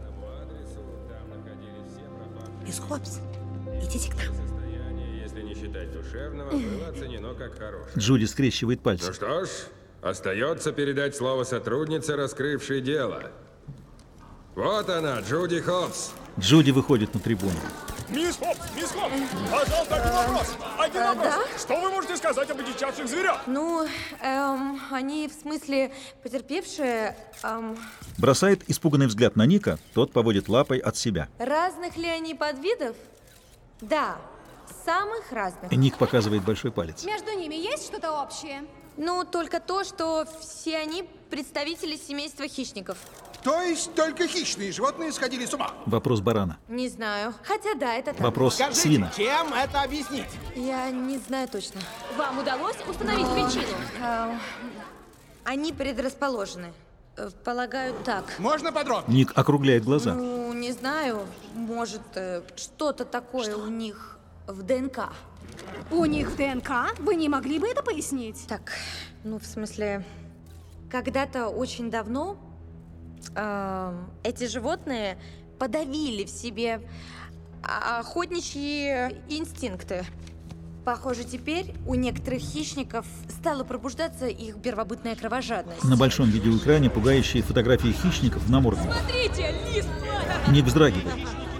Мисс Хопс, идите к нам. Если не считать душевного, было оценено как хорошее. Джуди скрещивает пальцы. Ну что ж, остается передать слово сотруднице, раскрывшей дело. Вот она, Джуди Хопс. Джуди выходит на трибуну. Мисс Хопс, мисс Хопс, пожалуйста, один вопрос. Один А, вопрос. да? Что вы можете сказать об одичавших зверях? Ну, эм, они, в смысле, потерпевшие, эм, Бросает испуганный взгляд на Ника, тот поводит лапой от себя. разных ли они подвидов? Да, самых разных. Ник показывает большой палец. Между ними есть что-то общее? Ну, только то, что все они представители семейства хищников. То есть только хищные животные сходили с ума? Вопрос барана. Не знаю. Хотя да, это так. Вопрос Скажите, свина. чем это объяснить? Я не знаю точно. Вам удалось установить Но, причину? э, они предрасположены. Э, Полагаю, так. Можно подробнее? Ник округляет глаза. Ну, не знаю. Может, э, что-то такое у них в ДНК. У них в ДНК? Вы не могли бы это пояснить? Так, ну, в смысле, когда-то очень давно э, эти животные подавили в себе а- охотничьи инстинкты. Похоже, теперь у некоторых хищников стала пробуждаться их первобытная кровожадность. На большом видеоэкране пугающие фотографии хищников в намордниках. Смотрите, лист! Ник вздрагивает.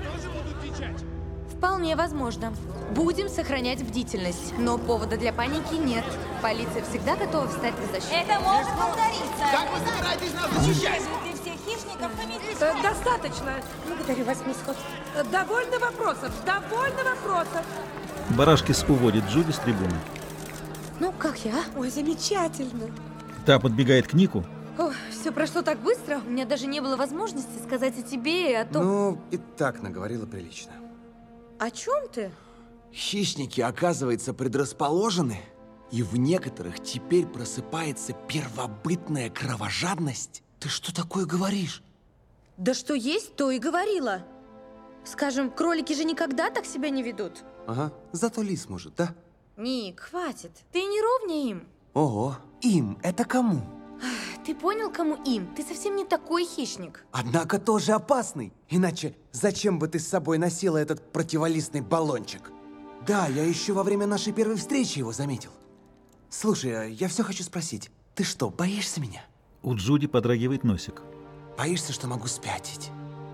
Вполне возможно. Будем сохранять бдительность. Но повода для паники нет. Полиция всегда готова встать на защиту. Это может повториться. Как вы собираетесь нас защищать? Ты всех хищников поместишь? Э, Достаточно. Благодарю вас, мисс Хопс. Э, Довольно вопросов, довольно вопросов. Барашкис уводит Джуди с трибуны. Ну, как я? Ой, замечательно. Та подбегает к Нику. Ох, все прошло так быстро. У меня даже не было возможности сказать о тебе и о том... Ну, и так наговорила прилично. О чем ты? Хищники, оказывается, предрасположены, и в некоторых теперь просыпается первобытная кровожадность. Ты что такое говоришь? Да что есть, то и говорила. Скажем, кролики же никогда так себя не ведут. Ага, зато лис может, да? Ник, хватит. Ты не ровня им. Ого, им это кому? Ты понял, кому им? Ты совсем не такой хищник. Однако тоже опасный. Иначе зачем бы ты с собой носила этот противолистный баллончик? Да, я еще во время нашей первой встречи его заметил. Слушай, я все хочу спросить. Ты что, боишься меня? У Джуди подрагивает носик. Боишься, что могу спятить?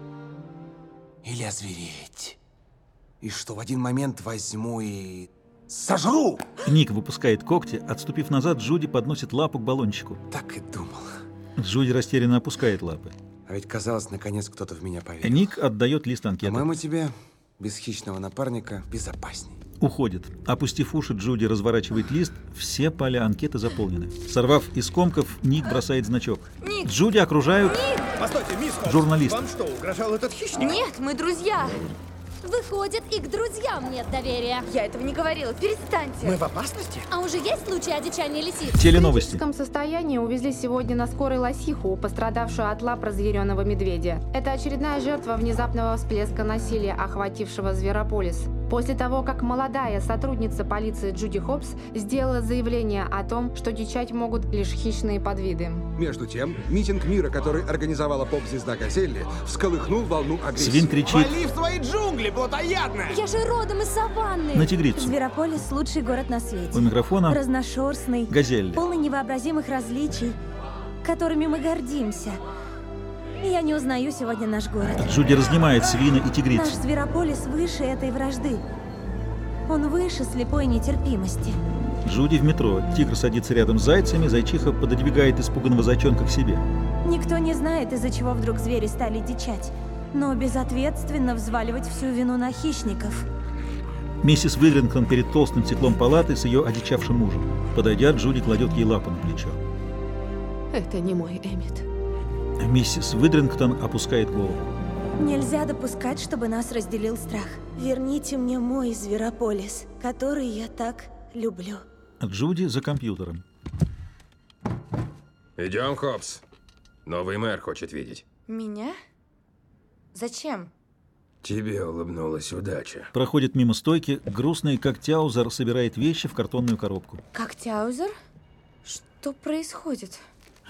Или озвереть? И что в один момент возьму и... сожру! Ник выпускает когти, отступив назад, Джуди подносит лапу к баллончику. Так и думал. Джуди растерянно опускает лапы. А ведь казалось, наконец кто-то в меня поверил. Ник отдает лист анкеты. По-моему, тебе без хищного напарника безопасней. Уходит. Опустив уши, Джуди разворачивает лист. Все поля анкеты заполнены. Сорвав из комков, Ник бросает значок. Ник! Джуди окружают Постойте, мисс Хопс, журналисты. вам что, угрожал этот хищник? Нет, мы друзья. Выходит, и к друзьям нет доверия. Я этого не говорила. Перестаньте. Мы в опасности? А уже есть случай одичания лисиц? Теленовости. В критическом состоянии увезли сегодня на скорой лосиху, пострадавшую от лап разъяренного медведя. Это очередная жертва внезапного всплеска насилия, охватившего Зверополис. После того, как молодая сотрудница полиции Джуди Хопс сделала заявление о том, что дичать могут лишь хищные подвиды. Между тем, митинг мира, который организовала поп-звезда Газелли, всколыхнул волну агрессии. Свин кричит. Вали в свои джунгли, плотоядная! Я же родом из саванны. На тигрицу. Зверополис – лучший город на свете. У микрофона Разношерстный, Газелли. полный невообразимых различий, которыми мы гордимся. Я не узнаю сегодня наш город. Джуди разнимает свина и тигрицу. Наш Зверополис выше этой вражды. Он выше слепой нетерпимости. Джуди в метро. Тигр садится рядом с зайцами, зайчиха пододвигает испуганного зайчонка к себе. Никто не знает, из-за чего вдруг звери стали дичать. но безответственно взваливать всю вину на хищников. Миссис Видрингтон перед толстым стеклом палаты с ее одичавшим мужем. Подойдя, Джуди кладет ей лапу на плечо. Это не мой Эммит. Миссис Видрингтон опускает голову. Нельзя допускать, чтобы нас разделил страх. Верните мне мой Зверополис, который я так люблю. Джуди за компьютером. Идем, Хопс. Новый мэр хочет видеть. Меня? Зачем? Тебе улыбнулась удача. Проходит мимо стойки, грустный, как Тяузер, собирает вещи в картонную коробку. Как Тяузер? Что происходит?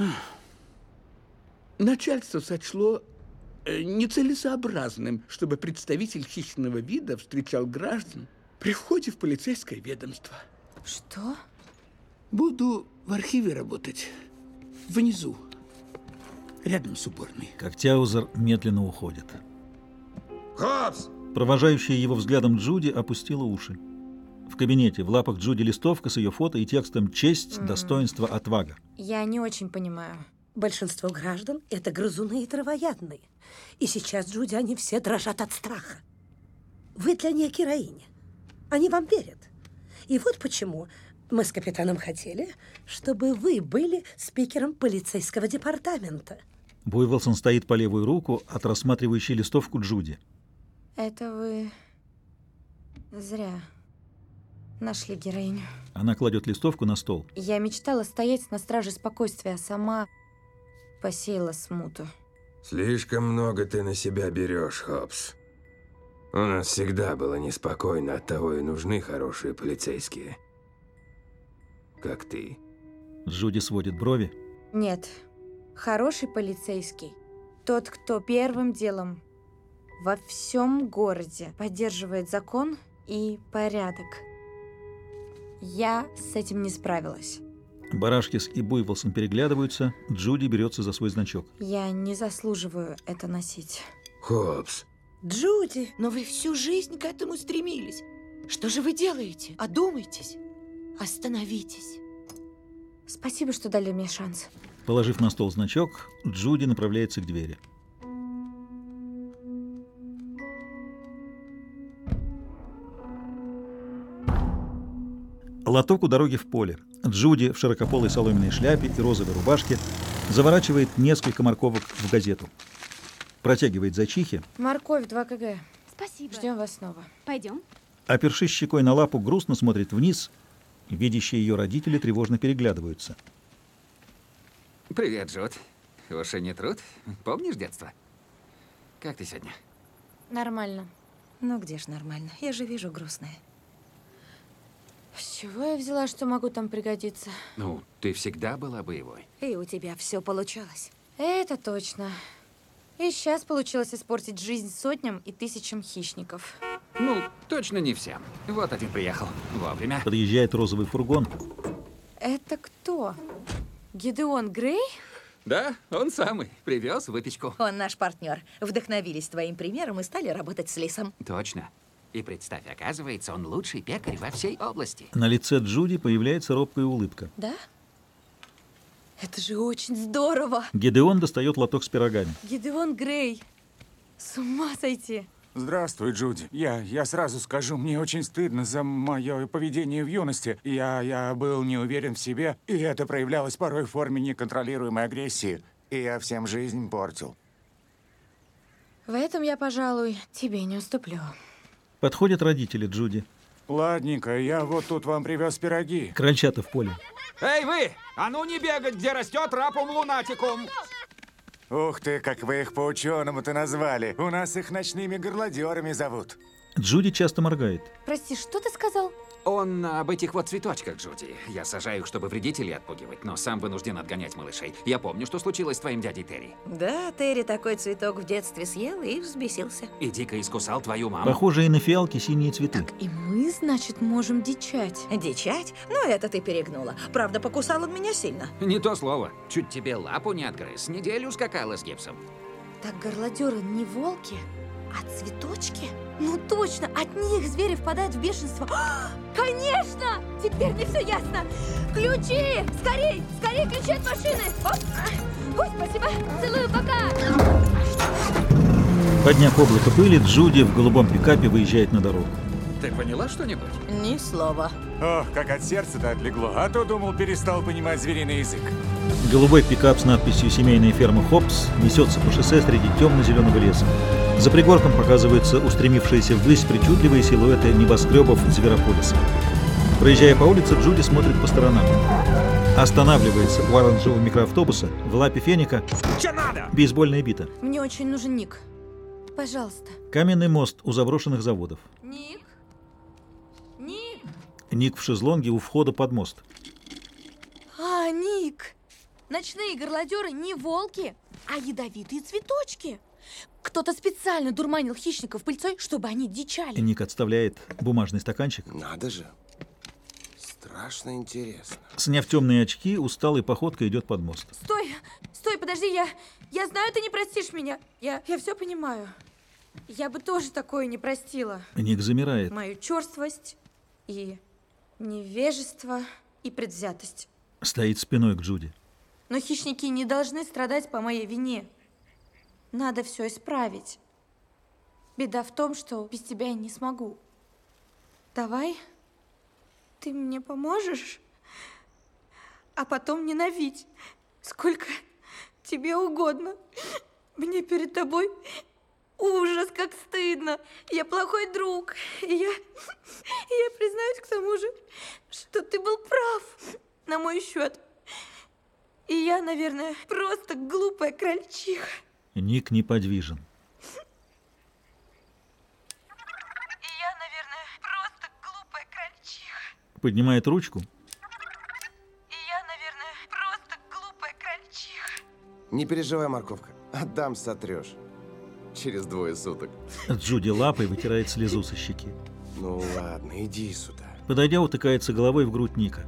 Начальство сочло э, нецелесообразным, чтобы представитель хищного вида встречал граждан при входе в полицейское ведомство. Что? Буду в архиве работать. Внизу. Рядом с уборной. Как Тяузер медленно уходит. Хопс! Провожающая его взглядом Джуди опустила уши. В кабинете в лапах Джуди листовка с ее фото и текстом «Честь, достоинство, отвага». Я не очень понимаю. Большинство граждан – это грызуны и травоядные. И сейчас, Джуди, они все дрожат от страха. Вы для них героиня. Они вам верят. И вот почему мы с капитаном хотели, чтобы вы были спикером полицейского департамента. Буйволсон стоит по левую руку от рассматривающей листовку Джуди. Это вы зря нашли героиню. Она кладет листовку на стол. Я мечтала стоять на страже спокойствия, а сама посеяла смуту. Слишком много ты на себя берешь, Хопс. У нас всегда было неспокойно, оттого и нужны хорошие полицейские. Как ты. Джуди сводит брови. Нет, хороший полицейский – тот, кто первым делом во всем городе поддерживает закон и порядок. Я с этим не справилась. Барашкис и Буйволсон переглядываются. Джуди берется за свой значок. Я не заслуживаю это носить. Хопс. Джуди! Но вы всю жизнь к этому стремились. Что же вы делаете? Одумайтесь. Остановитесь. Спасибо, что дали мне шанс. Положив на стол значок, Джуди направляется к двери. Лоток у дороги в поле. Джуди в широкополой соломенной шляпе и розовой рубашке заворачивает несколько морковок в газету. Протягивает зайчихе. Морковь два килограмма. Спасибо. Ждем вас снова. Пойдем. Опершись щекой на лапу, грустно смотрит вниз. Видящие ее родители тревожно переглядываются. Привет, Джуд. Уж и не труд. Помнишь детство? Как ты сегодня? Нормально. Ну где ж нормально? Я же вижу грустная. С чего я взяла, что могу там пригодиться? Ну, ты всегда была боевой. И у тебя все получалось. Это точно. И сейчас получилось испортить жизнь сотням и тысячам хищников. Ну, точно не всем. Вот один приехал. Вовремя. Подъезжает розовый фургон. Это кто? Гидеон Грей? Да, он самый. Привез выпечку. Он наш партнер. Вдохновились твоим примером и стали работать с Лисом. Точно. И представь, оказывается, он лучший пекарь во всей области. На лице Джуди появляется робкая улыбка. Да? Это же очень здорово. Гидеон достает лоток с пирогами. Гидеон Грей. С ума сойти. Здравствуй, Джуди. Я, я сразу скажу, мне очень стыдно за мое поведение в юности. Я, я был не уверен в себе, и это проявлялось порой в форме неконтролируемой агрессии. И я всем жизнь портил. В этом я, пожалуй, тебе не уступлю. Подходят родители Джуди. Ладненько, я вот тут вам привез пироги. Крольчата в поле. Эй, вы! А ну не бегать, где растет рапум-лунатикум! Ух ты, как вы их по-ученому-то назвали. У нас их ночными горлодерами зовут. Джуди часто моргает. Прости, что ты сказал? Он об этих вот цветочках, Джуди. Я сажаю их, чтобы вредителей отпугивать, но сам вынужден отгонять малышей. Я помню, что случилось с твоим дядей Терри. Да, Терри такой цветок в детстве съел и взбесился. И дико искусал твою маму. Похожие на фиалки синие цветы. И мы, значит, можем дичать. Дичать? Ну, это ты перегнула. Правда, покусал он меня сильно. Не то слово. Чуть тебе лапу не отгрыз. Неделю скакала с гипсом. Так горлодеры не волки, а цветочки? Ну точно, от них звери впадают в бешенство. А, конечно! Теперь мне все ясно. Ключи! Скорей! Скорей ключи от машины! Оп. Ой, спасибо! Целую, пока! Подняв облако пыли, Джуди в голубом пикапе выезжает на дорогу. Ты поняла что-нибудь? Ни слова. Ох, как от сердца-то отлегло. А то, думал, перестал понимать звериный язык. Голубой пикап с надписью «Семейная ферма Хопс» несется по шоссе среди темно-зеленого леса. За пригорком показываются устремившиеся ввысь причудливые силуэты небоскребов Зверополиса. Проезжая по улице, Джуди смотрит по сторонам. Останавливается у оранжевого микроавтобуса, в лапе Феника бейсбольная бита. Мне очень нужен Ник. Пожалуйста. Каменный мост у заброшенных заводов. Ник? Ник? Ник в шезлонге у входа под мост. А, Ник! Ночные горлодеры не волки, а ядовитые цветочки. Кто-то специально дурманил хищников пыльцой, чтобы они дичали. Ник отставляет бумажный стаканчик. Надо же. Страшно интересно. Сняв темные очки, усталой походкой идет под мост. Стой! Стой, подожди, я... Я знаю, ты не простишь меня. Я, я все понимаю. Я бы тоже такое не простила. Ник замирает. Мою черствость и невежество и предвзятость. Стоит спиной к Джуди. Но хищники не должны страдать по моей вине. Надо все исправить. Беда в том, что без тебя я не смогу. Давай, ты мне поможешь, а потом ненавидь, сколько тебе угодно. Мне перед тобой ужас, как стыдно. Я плохой друг. И я, я признаюсь к тому же, что ты был прав на мой счет. И я, наверное, просто глупая крольчиха. Ник неподвижен. И я, наверное, просто глупая крольчиха. Поднимает ручку. И я, наверное, просто глупая крольчиха. Не переживай, морковка. Отдам, сотрешь. Через двое суток. Джуди лапой вытирает слезу со щеки. Ну ладно, иди сюда. Подойдя, утыкается головой в грудь Ника.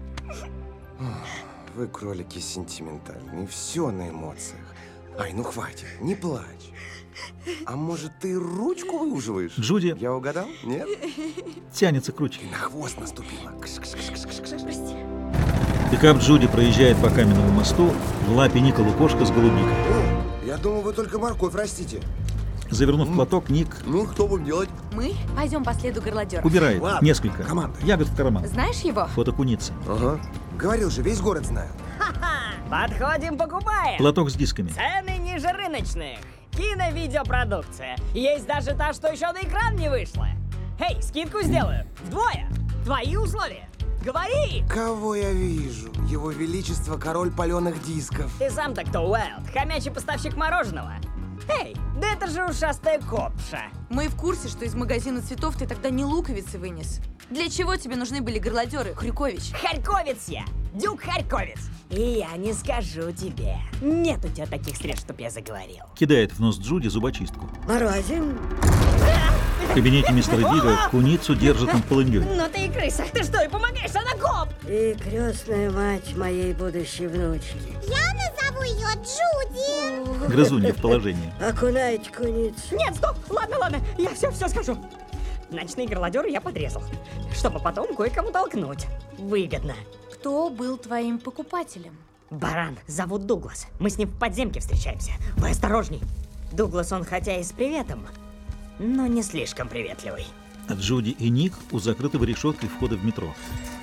Вы, кролики, сентиментальные. Все на эмоциях. Ай, ну хватит, не плачь. А может, ты ручку выуживаешь? Джуди... Я угадал? Нет? Тянется к ручке. На хвост наступила. Прости. Пикап Джуди проезжает по каменному мосту, в лапе Ника лукошка с голубикой. О, я думал, вы только морковь растите. Завернув в платок, Ник... Ну, что будем делать? Мы пойдем по следу горлодера. Убирает Ладно. несколько Команда. ягод в карман. Знаешь его? Фото куницы. Ага. Говорил же, весь город знает. Подходим, покупаем. Платок с дисками. Цены ниже рыночных. Кино-видеопродукция. Есть даже та, что еще на экран не вышла. Эй, скидку сделаю. Вдвое. Твои условия. Говори. Кого я вижу? Его Величество король паленых дисков. Ты сам-то кто, Уайлд? Хомячий поставщик мороженого. Эй, да это же ушастая копша. Мы в курсе, что из магазина цветов ты тогда не луковицы вынес. Для чего тебе нужны были горлодеры, Хрюкович? Харьковец я! Дюк Харьковец! И я не скажу тебе. Нет у тебя таких средств, чтоб я заговорил. Кидает в нос Джуди зубочистку. Морозим. В кабинете мистера Бига куницу держит над полыньей. Ну ты и крыса, ты что, и помогаешь, она коп! И крестная мать моей будущей внучки. Я назову ее Джуди. Грызунья в положении. Окунайте куницу. Нет, стоп! Ладно, ладно, я все, все скажу. Ночные горлодеры я подрезал, чтобы потом кое-кому толкнуть. Выгодно. Кто был твоим покупателем? Баран, зовут Дуглас. Мы с ним в подземке встречаемся. Вы осторожней. Дуглас, он хотя и с приветом, но не слишком приветливый. Джуди и Ник у закрытого решеткой входа в метро.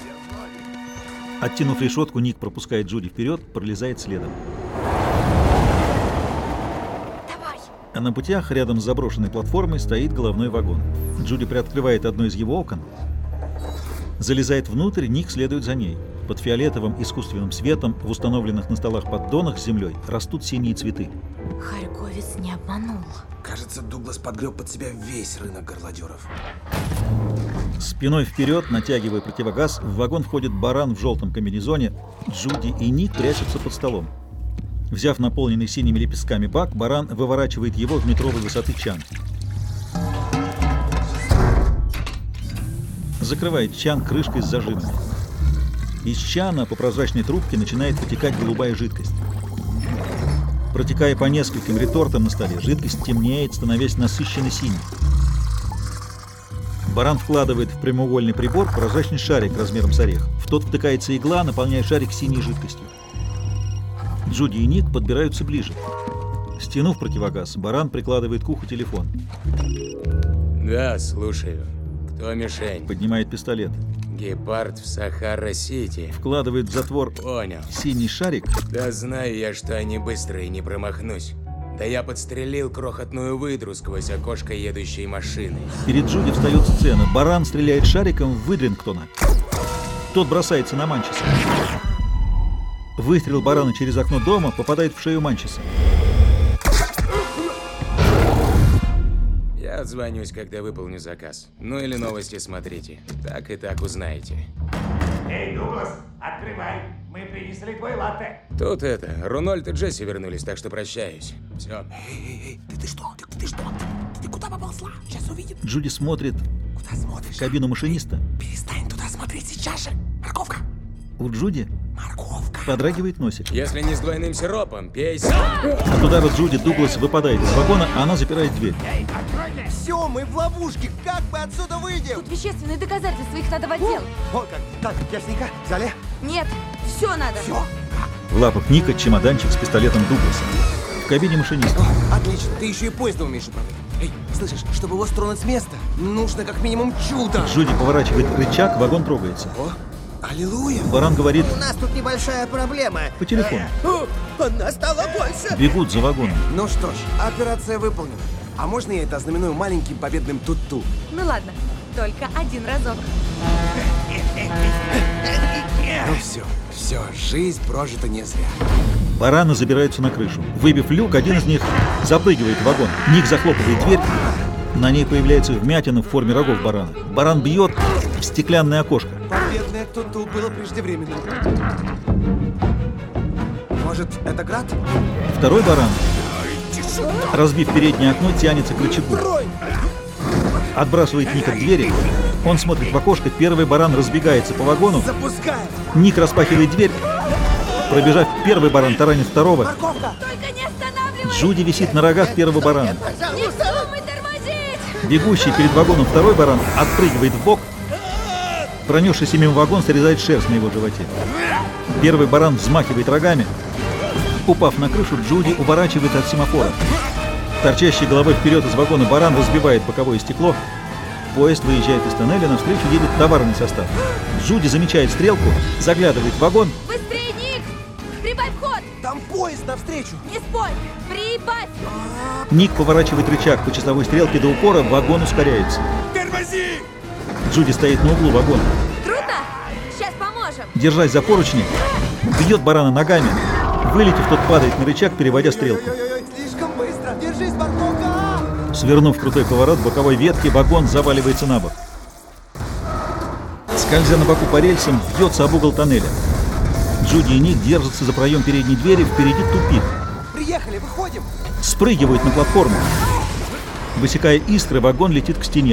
Оттянув решетку, Ник пропускает Джуди вперед, пролезает следом. Давай. А на путях рядом с заброшенной платформой стоит головной вагон. Джуди приоткрывает одно из его окон, залезает внутрь, Ник следует за ней. Под фиолетовым искусственным светом в установленных на столах поддонах с землей растут синие цветы. Харьковец не обманул. Кажется, Дуглас подгреб под себя весь рынок горлодеров. Спиной вперед, натягивая противогаз, в вагон входит баран в желтом комбинезоне. Джуди и Ник прячутся под столом. Взяв наполненный синими лепестками бак, баран выворачивает его в метровой высоты чан. Закрывает чан крышкой с зажимами. Из чана по прозрачной трубке начинает потекать голубая жидкость. Протекая по нескольким ретортам на столе, жидкость темнеет, становясь насыщенно синей. Баран вкладывает в прямоугольный прибор прозрачный шарик размером с орех. В тот втыкается игла, наполняя шарик синей жидкостью. Джуди и Ник подбираются ближе. Стянув противогаз, баран прикладывает к уху телефон. Да, слушаю. Кто мишень? Поднимает пистолет. Гепард в Сахара-Сити. Вкладывает в затвор Понял. синий шарик. Да знаю я, что они быстрые, не промахнусь. Да я подстрелил крохотную выдру сквозь окошко едущей машины. Перед Джуди встает сцена. Баран стреляет шариком в Выдрингтона. Тот бросается на Манчеса. Выстрел барана через окно дома попадает в шею Манчеса. Я отзвонюсь, когда выполню заказ. Ну или новости смотрите. Так и так узнаете. Эй, Дуглас, открывай. Мы принесли твой латте. Тут это, Рунольд и Джесси вернулись, так что прощаюсь. Все. Эй, эй, эй, ты, ты что? Ты, ты что? Ты, ты куда поползла? Сейчас увидим. Джуди смотрит Куда смотришь? в кабину машиниста. Перестань туда смотреть сейчас же. Морковка. У Джуди Морковка. подрагивает носик. Если не с двойным сиропом, пейся. От удара Джуди Дуглас выпадает из вагона, а она запирает дверь. Все, мы в ловушке. Как мы отсюда выйдем? Тут вещественные доказательства, их надо в отдел. О, как. Так, ясненько. Взяли? Нет, все надо. Все. В лапах Ника чемоданчик с пистолетом Дугласа. В кабине машиниста. О, отлично. Ты еще и поездом умеешь управлять. Эй, слышишь, чтобы его стронуть с места, нужно как минимум чудо. Джуди поворачивает рычаг, вагон трогается. О, аллилуйя. Баран говорит У нас тут небольшая проблема. по телефону. О, она стала больше. Бегут за вагоном. Ну что ж, операция выполнена. А можно я это ознаменую маленьким победным тут-ту? Ну ладно, только один разок. Ну все, все, жизнь прожита не зря. Бараны забираются на крышу. Выбив люк, один из них запрыгивает в вагон. Ник захлопывает дверь. На ней появляется вмятина в форме рогов барана. Баран бьет в стеклянное окошко. Победное тут-ту было преждевременным. Может, это град? Второй баран, разбив переднее окно, тянется к рычагу. Отбрасывает Ника к двери. Он смотрит в окошко. Первый баран разбегается по вагону. Запускаем. Ник распахивает дверь. Пробежав, первый баран таранит второго. Морковка. Только не останавливай! Джуди висит на рогах первого барана. Не вздумай тормозить! Бегущий перед вагоном второй баран отпрыгивает в бок. Пронесшийся мимо вагон срезает шерсть на его животе. Первый баран взмахивает рогами. Упав на крышу, Джуди уворачивается от семафора. Торчащей головой вперед из вагона баран разбивает боковое стекло. Поезд выезжает из тоннеля, навстречу едет товарный состав. Джуди замечает стрелку, заглядывает в вагон. Быстрее, Ник! Прибавь ход! Там поезд навстречу! Не спорь! Прибавь! Ник поворачивает рычаг по часовой стрелке до упора, вагон ускоряется. Тормози! Джуди стоит на углу вагона. Трудно? Сейчас поможем! Держась за поручни, бьет барана ногами. Вылетев, тот падает на рычаг, переводя стрелку. Ой-ой-ой, слишком быстро! Держись, морковка! Свернув крутой поворот боковой ветки, вагон заваливается на бок. Скользя на боку по рельсам, бьется об угол тоннеля. Джуди и Ник держатся за проем передней двери, впереди тупик. Приехали, выходим! Спрыгивают на платформу. Высекая искры, вагон летит к стене.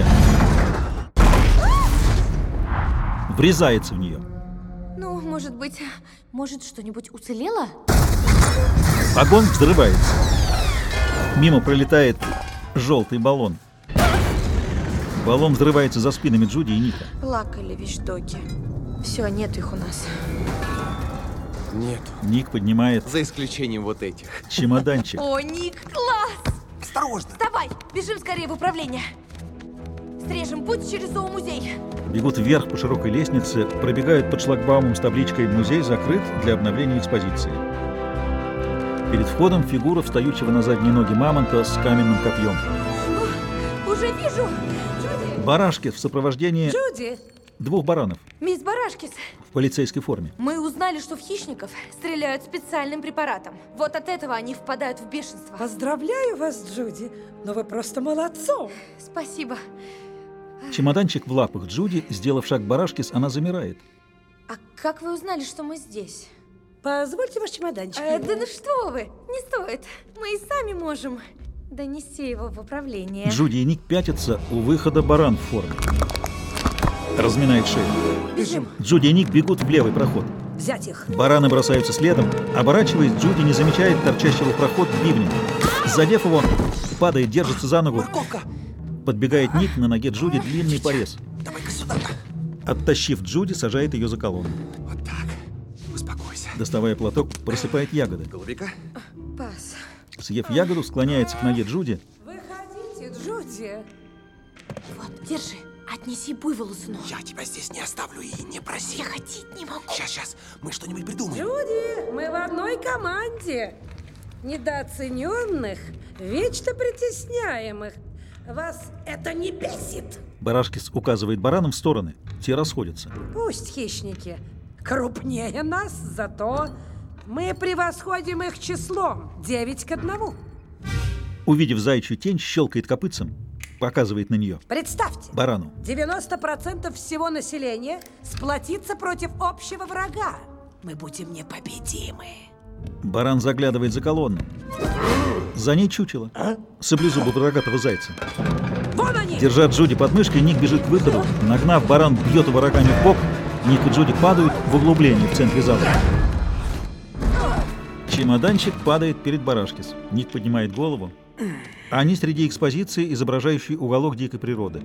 Врезается в нее. Ну, может быть, может что-нибудь уцелело? Вагон взрывается. Мимо пролетает желтый баллон. Баллон взрывается за спинами Джуди и Ника. Плакали вещдоки. Все, нет их у нас. Нет. Ник поднимает За исключением вот этих. чемоданчик. О, Ник, класс! Осторожно! Вставай, бежим скорее в управление. Срежем путь через зоомузей. Бегут вверх по широкой лестнице, пробегают под шлагбаумом с табличкой «Музей закрыт для обновления экспозиции». Перед входом фигура встающего на задние ноги мамонта с каменным копьем. Уже вижу! Джуди! Барашкис в сопровождении Джуди! двух баранов Мисс Барашкис! в полицейской форме. Мы узнали, что в хищников стреляют специальным препаратом. Вот от этого они впадают в бешенство. Поздравляю вас, Джуди, но вы просто молодцом. Спасибо. Чемоданчик в лапах Джуди. Сделав шаг к Барашкис, она замирает. А как вы узнали, что мы здесь? Позвольте ваш чемоданчик. Э, да ну что вы, не стоит. Мы и сами можем донести его в управление. Джуди и Ник пятятся у выхода баран в форме. Разминает шею. Бежим. Джуди и Ник бегут в левый проход. Взять их. Бараны бросаются следом. Оборачиваясь, Джуди не замечает торчащего в проход бивня. Задев его, падает, держится за ногу. Морковка! Подбегает Ник, на ноге Джуди длинный порез. Давай-ка сюда. Оттащив Джуди, сажает ее за колонну. Вот так. Успокойся. Доставая платок, просыпает ягоды. Голубика? Пас. съев ягоду, склоняется к ноге Джуди. Выходите, Джуди. Вот, держи. Отнеси буйволу, сынок. Я тебя здесь не оставлю и не проси. Я ходить не могу. Сейчас, сейчас, мы что-нибудь придумаем. Джуди, мы в одной команде. Недооцененных, вечно притесняемых. Вас это не бесит? Барашкис указывает баранам в стороны. Те расходятся. Пусть хищники крупнее нас, зато мы превосходим их числом. Девять к одному. Увидев заячью тень, щелкает копытцем, показывает на нее. Представьте, барану. девяносто процентов всего населения сплотится против общего врага. Мы будем непобедимы. Баран заглядывает за колонну. За ней чучело. А? Саблезубого рогатого зайца. Вон они! Держа Джуди под мышкой, Ник бежит к выходу. Нагнав, баран бьет его рогами в бок. Ник и Джуди падают в углубление в центре зала. Чемоданчик падает перед Барашкис. Ник поднимает голову. Они среди экспозиции, изображающей уголок дикой природы.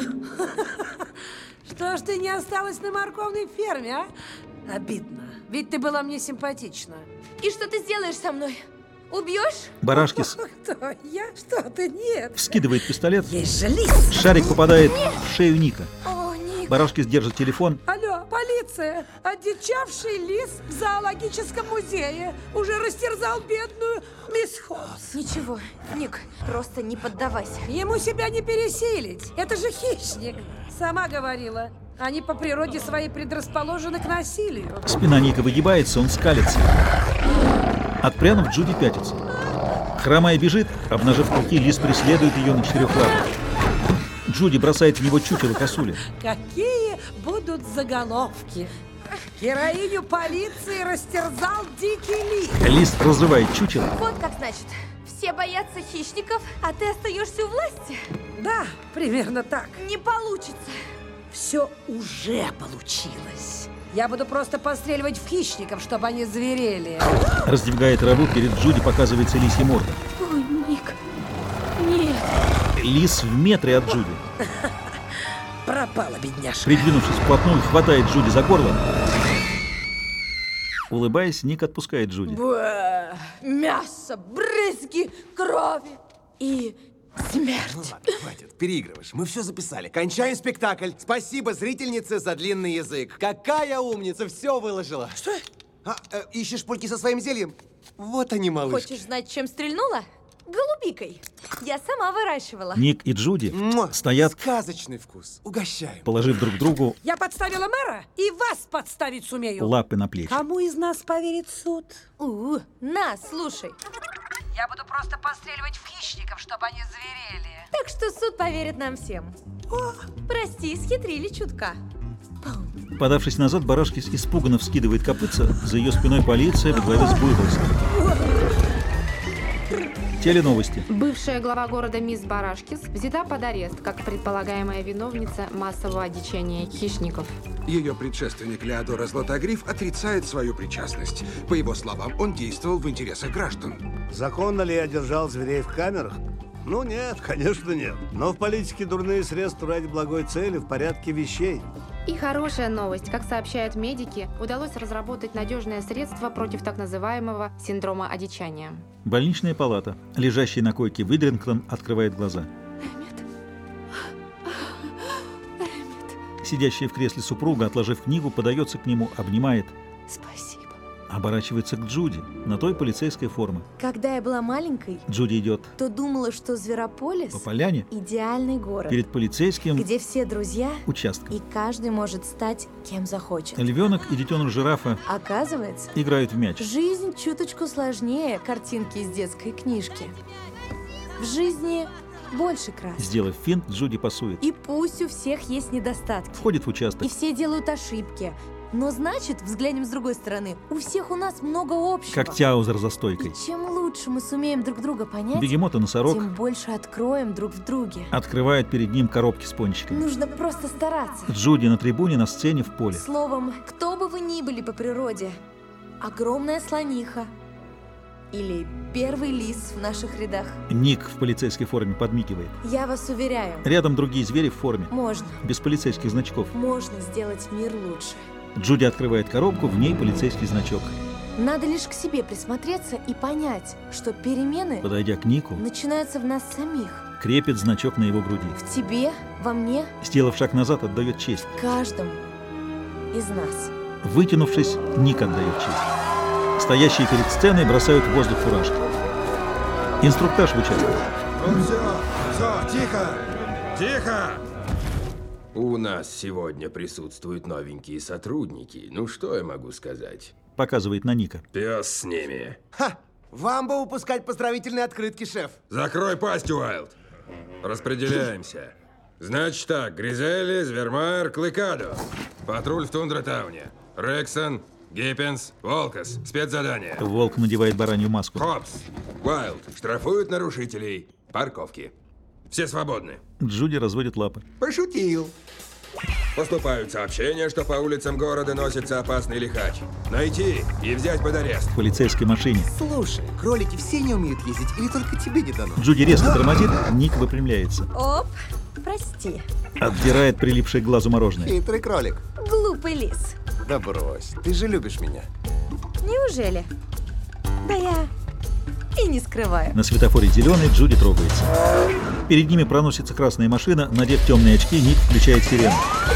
Что ж ты не осталась на морковной ферме, а? Обидно. Ведь ты была мне симпатична. И что ты сделаешь со мной? Убьешь? Барашкис Кто? Я? Что ты? Нет. вскидывает пистолет. Есть же лис. Шарик попадает Нет. в шею Ника. О, Ник. Барашкис держит телефон. Алло, полиция! Одичавший лис в зоологическом музее уже растерзал бедную мисс Холмс. Ничего, Ник, просто не поддавайся. Ему себя не пересилить. Это же хищник. Сама говорила. Они по природе своей предрасположены к насилию. Спина Ника выгибается, он скалится. Отпрянув, Джуди пятится. Хромая бежит, обнажив клыки, лис преследует ее на четырех лапах. Джуди бросает в него чучело косули. Какие будут заголовки? Героиню полиции растерзал дикий лис. Лис разрывает чучело. Вот как значит. Все боятся хищников, а ты остаешься у власти? Да, примерно так. Не получится. Все уже получилось. Я буду просто постреливать в хищников, чтобы они зверели. Раздвигая траву, перед Джуди показывается лисья морда. Ой, Ник. Нет. Лис в метре от Джуди. Пропала, бедняжка. Придвинувшись вплотную, хватает Джуди за горло. Улыбаясь, Ник отпускает Джуди. Бэ, мясо, брызги, крови и смерть. Ну ладно, хватит, переигрываешь. Мы все записали. Кончаем спектакль. Спасибо зрительнице за длинный язык. Какая умница, все выложила. Что? А, э, ищешь пульки со своим зельем? Вот они, малышки. Хочешь знать, чем стрельнула? Голубикой. Я сама выращивала. Ник и Джуди Муа, стоят, сказочный вкус. Угощаем. положив друг другу Я подставила мэра и вас подставить сумею. лапы на плечи. Кому из нас поверит суд? У, на, слушай. Я буду просто постреливать в хищников, чтобы они зверели. Так что суд поверит нам всем. О, прости, схитрили чутка. Подавшись назад, Барашкис испуганно вскидывает копытца. За ее спиной полиция во главе с Буйволсом. Теленовости. Бывшая глава города мисс Барашкис взята под арест как предполагаемая виновница массового одичания хищников. Ее предшественник Леодора Златогриф отрицает свою причастность. По его словам, он действовал в интересах граждан. Законно ли я держал зверей в камерах? Ну нет, конечно нет. Но в политике дурные средства ради благой цели в порядке вещей. И хорошая новость. Как сообщают медики, удалось разработать надежное средство против так называемого синдрома одичания. Больничная палата. Лежащий на койке Видрингтон открывает глаза. Сидящая в кресле супруга, отложив книгу, подается к нему, обнимает. Спасибо. Оборачивается к Джуди, на той полицейской форме. Когда я была маленькой, Джуди идет то думала, что Зверополис по поляне идеальный город, перед полицейским где все друзья участком. И каждый может стать кем захочет. Львенок и детеныш жирафа Оказывается, играют в мяч. Жизнь чуточку сложнее картинки из детской книжки. В жизни больше красок. Сделав финт, Джуди пасует. И пусть у всех есть недостатки. Входит в участок. И все делают ошибки. Но значит, взглянем с другой стороны, у всех у нас много общего. Как Тяузер за стойкой. И чем лучше мы сумеем друг друга понять, Бегемот и носорог тем больше откроем друг в друге. Открывают перед ним коробки с пончиками. Нужно просто стараться. Джуди на трибуне, на сцене, в поле. Словом, кто бы вы ни были по природе, огромная слониха или первый лис в наших рядах. Ник в полицейской форме подмигивает. Я вас уверяю. Рядом другие звери в форме. Можно. Без полицейских значков. Можно сделать мир лучше. Джуди открывает коробку, в ней полицейский значок. Надо лишь к себе присмотреться и понять, что перемены Подойдя к Нику, начинаются в нас самих. крепит значок на его груди. В тебе, во мне, Сделав шаг назад, отдает честь. каждому из нас. Вытянувшись, Ник отдает честь. Стоящие перед сценой бросают в воздух фуражки. Инструктаж в участке. Ну все, все, тихо! Тихо! У нас сегодня присутствуют новенькие сотрудники. Ну что я могу сказать? Показывает на Ника. Пес с ними. Ха! Вам бы выпускать поздравительные открытки, шеф. Закрой пасть, Уайлд. Распределяемся. Значит так, Гризели, Звермайер, Клыкадо. Патруль в Тундратауне. Рексон, Гиппенс, Волкос. Спецзадание. Волк надевает баранью маску. Хопс, Уайлд. Штрафуют нарушителей. Парковки. Все свободны. Джуди разводит лапы. Пошутил. Поступают сообщения, что по улицам города носится опасный лихач. Найти и взять под арест. В полицейской машине. Слушай, кролики все не умеют ездить, или только тебе не дано? Джуди резко тормозит, Ник выпрямляется. Оп, прости. Отдирает прилипшее к глазу мороженое. Хитрый кролик. Глупый лис. Да брось, ты же любишь меня. Неужели? Да я и не скрываю. На светофоре зеленый, Джуди трогается. Перед ними проносится красная машина, надев темные очки, Ник включает сирену.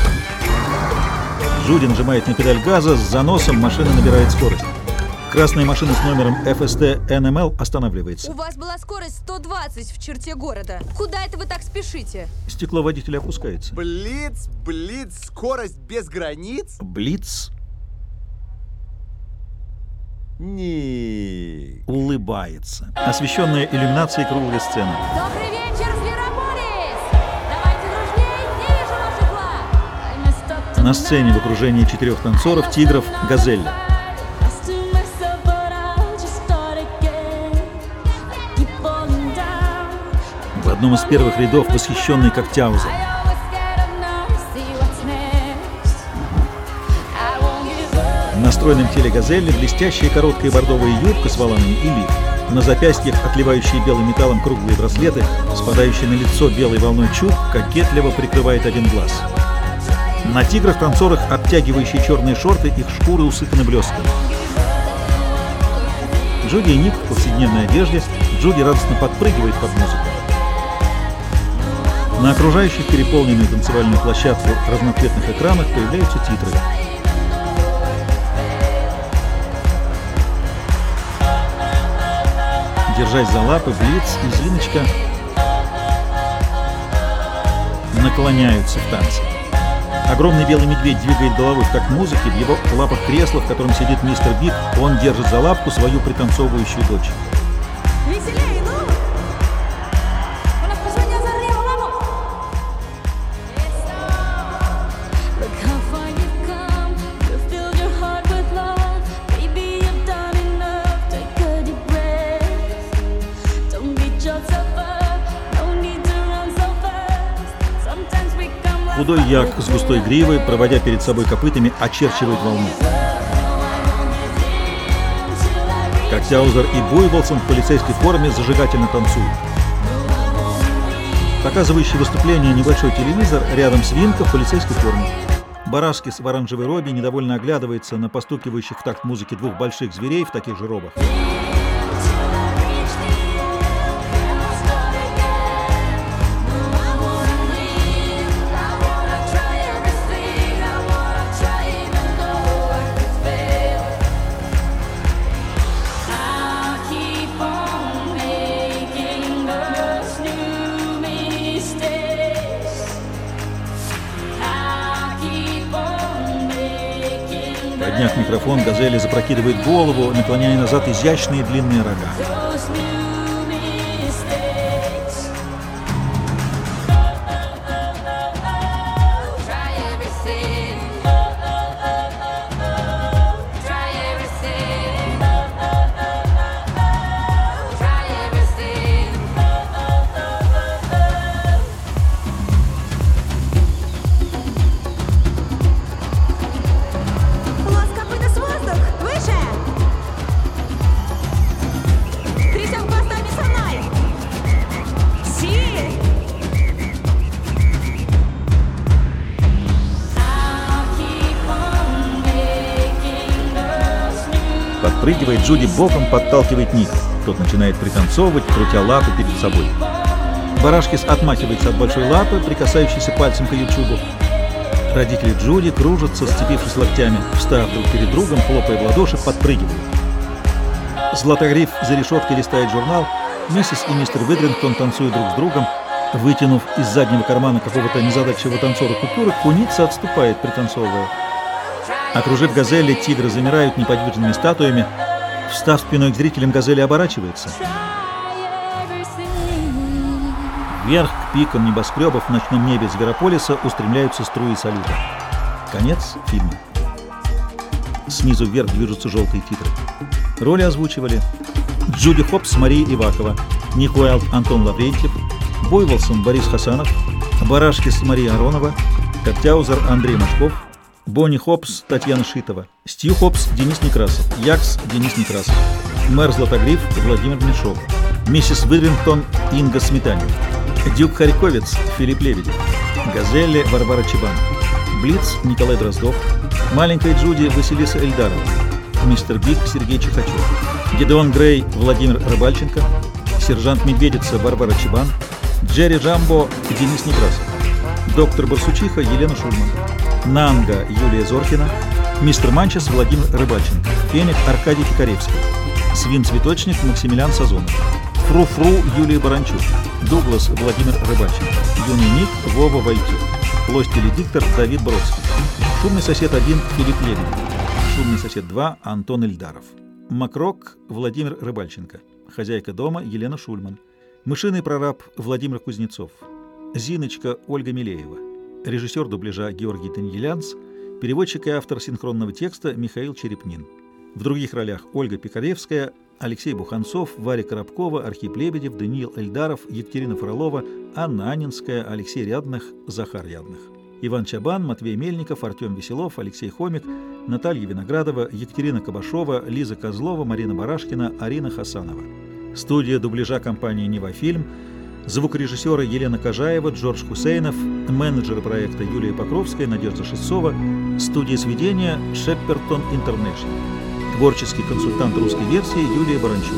Джуди нажимает на педаль газа, с заносом машина набирает скорость. Красная машина с номером эф эс тэ эн эм эл останавливается. У вас была скорость сто двадцать в черте города. Куда это вы так спешите? Стекло водителя опускается. Блиц, блиц, скорость без границ? Блиц Ник. улыбается. Освещенная иллюминацией круглая сцена. Добрый вечер, Зверополис! Давайте дружней, не вижу ваших лап! На сцене в окружении четырех танцоров, тигров, газель. В одном из первых рядов восхищенный Коктяузер. На стройном теле газели блестящая короткая бордовая юбка с воланами и лиф. На запястьях отливающие белым металлом круглые браслеты, спадающий на лицо белой волной чуб, кокетливо прикрывает один глаз. На тиграх-танцорах обтягивающие черные шорты, их шкуры усыпаны блестками. Джуди и Ник в повседневной одежде. Джуди радостно подпрыгивает под музыку. На окружающих переполненную танцевальную площадку разноцветных экранах появляются титры. Держась за лапы, Блиц и Зиночка наклоняются в танце. Огромный белый медведь двигает головой в такт музыки, в его лапах кресло, в котором сидит мистер Биг. Он держит за лапку свою пританцовывающую дочь. Веселей, ну! Худой як с густой гривой, проводя перед собой копытами, очерчивает волну. Коктяузер и Буйволсон в полицейской форме зажигательно танцуют. Показывающий выступление небольшой телевизор, рядом свинка в полицейской форме. Барашкис в оранжевой робе недовольно оглядывается на постукивающих в такт музыки двух больших зверей в таких же робах. Подняв микрофон, газели запрокидывает голову, наклоняя назад изящные длинные рога. Трясем подпрыгивает, Джуди боком подталкивает Ника. Тот начинает пританцовывать, крутя лапы перед собой. Барашкис отмахивается от большой лапы, прикасающейся пальцем к ее чубу. Родители Джуди кружатся, сцепившись локтями, встав друг перед другом, хлопая в ладоши, подпрыгивают. Златогриф за решеткой листает журнал. Миссис и мистер Видрингтон танцуют друг с другом. Вытянув из заднего кармана какого-то незадачливого танцора купюры, куница отступает, пританцовывая. Окружив газели, тигры замирают неподвижными статуями. Встав спиной к зрителям, газели оборачивается. Вверх к пикам небоскребов в ночном небе Зверополиса устремляются струи салюта. Конец фильма. Снизу вверх движутся желтые титры. Роли озвучивали Джуди Хопс, Мария Ивакова, Ник Уайлд, Антон Лаврентьев, Буйволсон, Борис Хасанов, Барашкис, Мария Аронова, Коктяузер, Андрей Машков, Бонни Хопс, Татьяна Шитова, Стью Хопс, Денис Некрасов, Якс, Денис Некрасов, мэр Златогриф, Владимир Меньшов, миссис Видрингтон, Инга Сметанин, Дюк Харьковец, Филипп Лебедев, Газелли, Варвара Чебан, Блиц, Николай Дроздов, маленькая Джуди, Василиса Эльдарова, мистер Биг, Сергей Чихачев, Гидеон Грей, Владимир Рыбальченко, сержант Медведица, Варвара Чебан, Джерри Джамбо, Денис Некрасов, доктор Барсучиха, Елена Шульман, Нанга, Юлия Зоркина, мистер Манчес, Владимир Рыбаченко, Феник, Аркадий Фикаревский, Свин-цветочник, Максимилиан Сазонов, Фру-Фру, Юлия Баранчук, Дуглас, Владимир Рыбаченко, Юный Ник, Вова Войтюк, Плостеледиктор, Давид Бродский, Шумный сосед один, Филипп Лебедев, Шумный сосед два, Антон Эльдаров, Макрок, Владимир Рыбальченко, Хозяйка дома, Елена Шульман, Мышиный прораб, Владимир Кузнецов, Зиночка, Ольга Милеева, режиссер дубляжа Георгий Таньелянц, переводчик и автор синхронного текста Михаил Черепнин. В других ролях Ольга Пикаревская, Алексей Буханцов, Варя Коробкова, Архип Лебедев, Даниил Эльдаров, Екатерина Фролова, Анна Анинская, Алексей Рядных, Захар Рядных. Иван Чабан, Матвей Мельников, Артем Веселов, Алексей Хомик, Наталья Виноградова, Екатерина Кабашова, Лиза Козлова, Марина Барашкина, Арина Хасанова. Студия дубляжа компании «Невафильм», звукорежиссеры Елена Кожаева, Джордж Хусейнов, менеджеры проекта Юлия Покровская, Надежда Шестцова, студия сведения Шеппертон Интернешнл, творческий консультант русской версии Юлия Баранчук.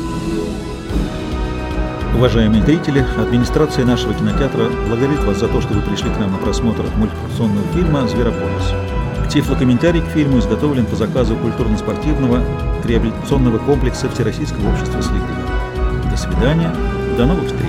Уважаемые зрители, администрация нашего кинотеатра благодарит вас за то, что вы пришли к нам на просмотр мультипликационного фильма «Зверополис». Тифлокомментарий к фильму изготовлен по заказу культурно-спортивного реабилитационного комплекса Всероссийского общества слепых. До свидания, до новых встреч!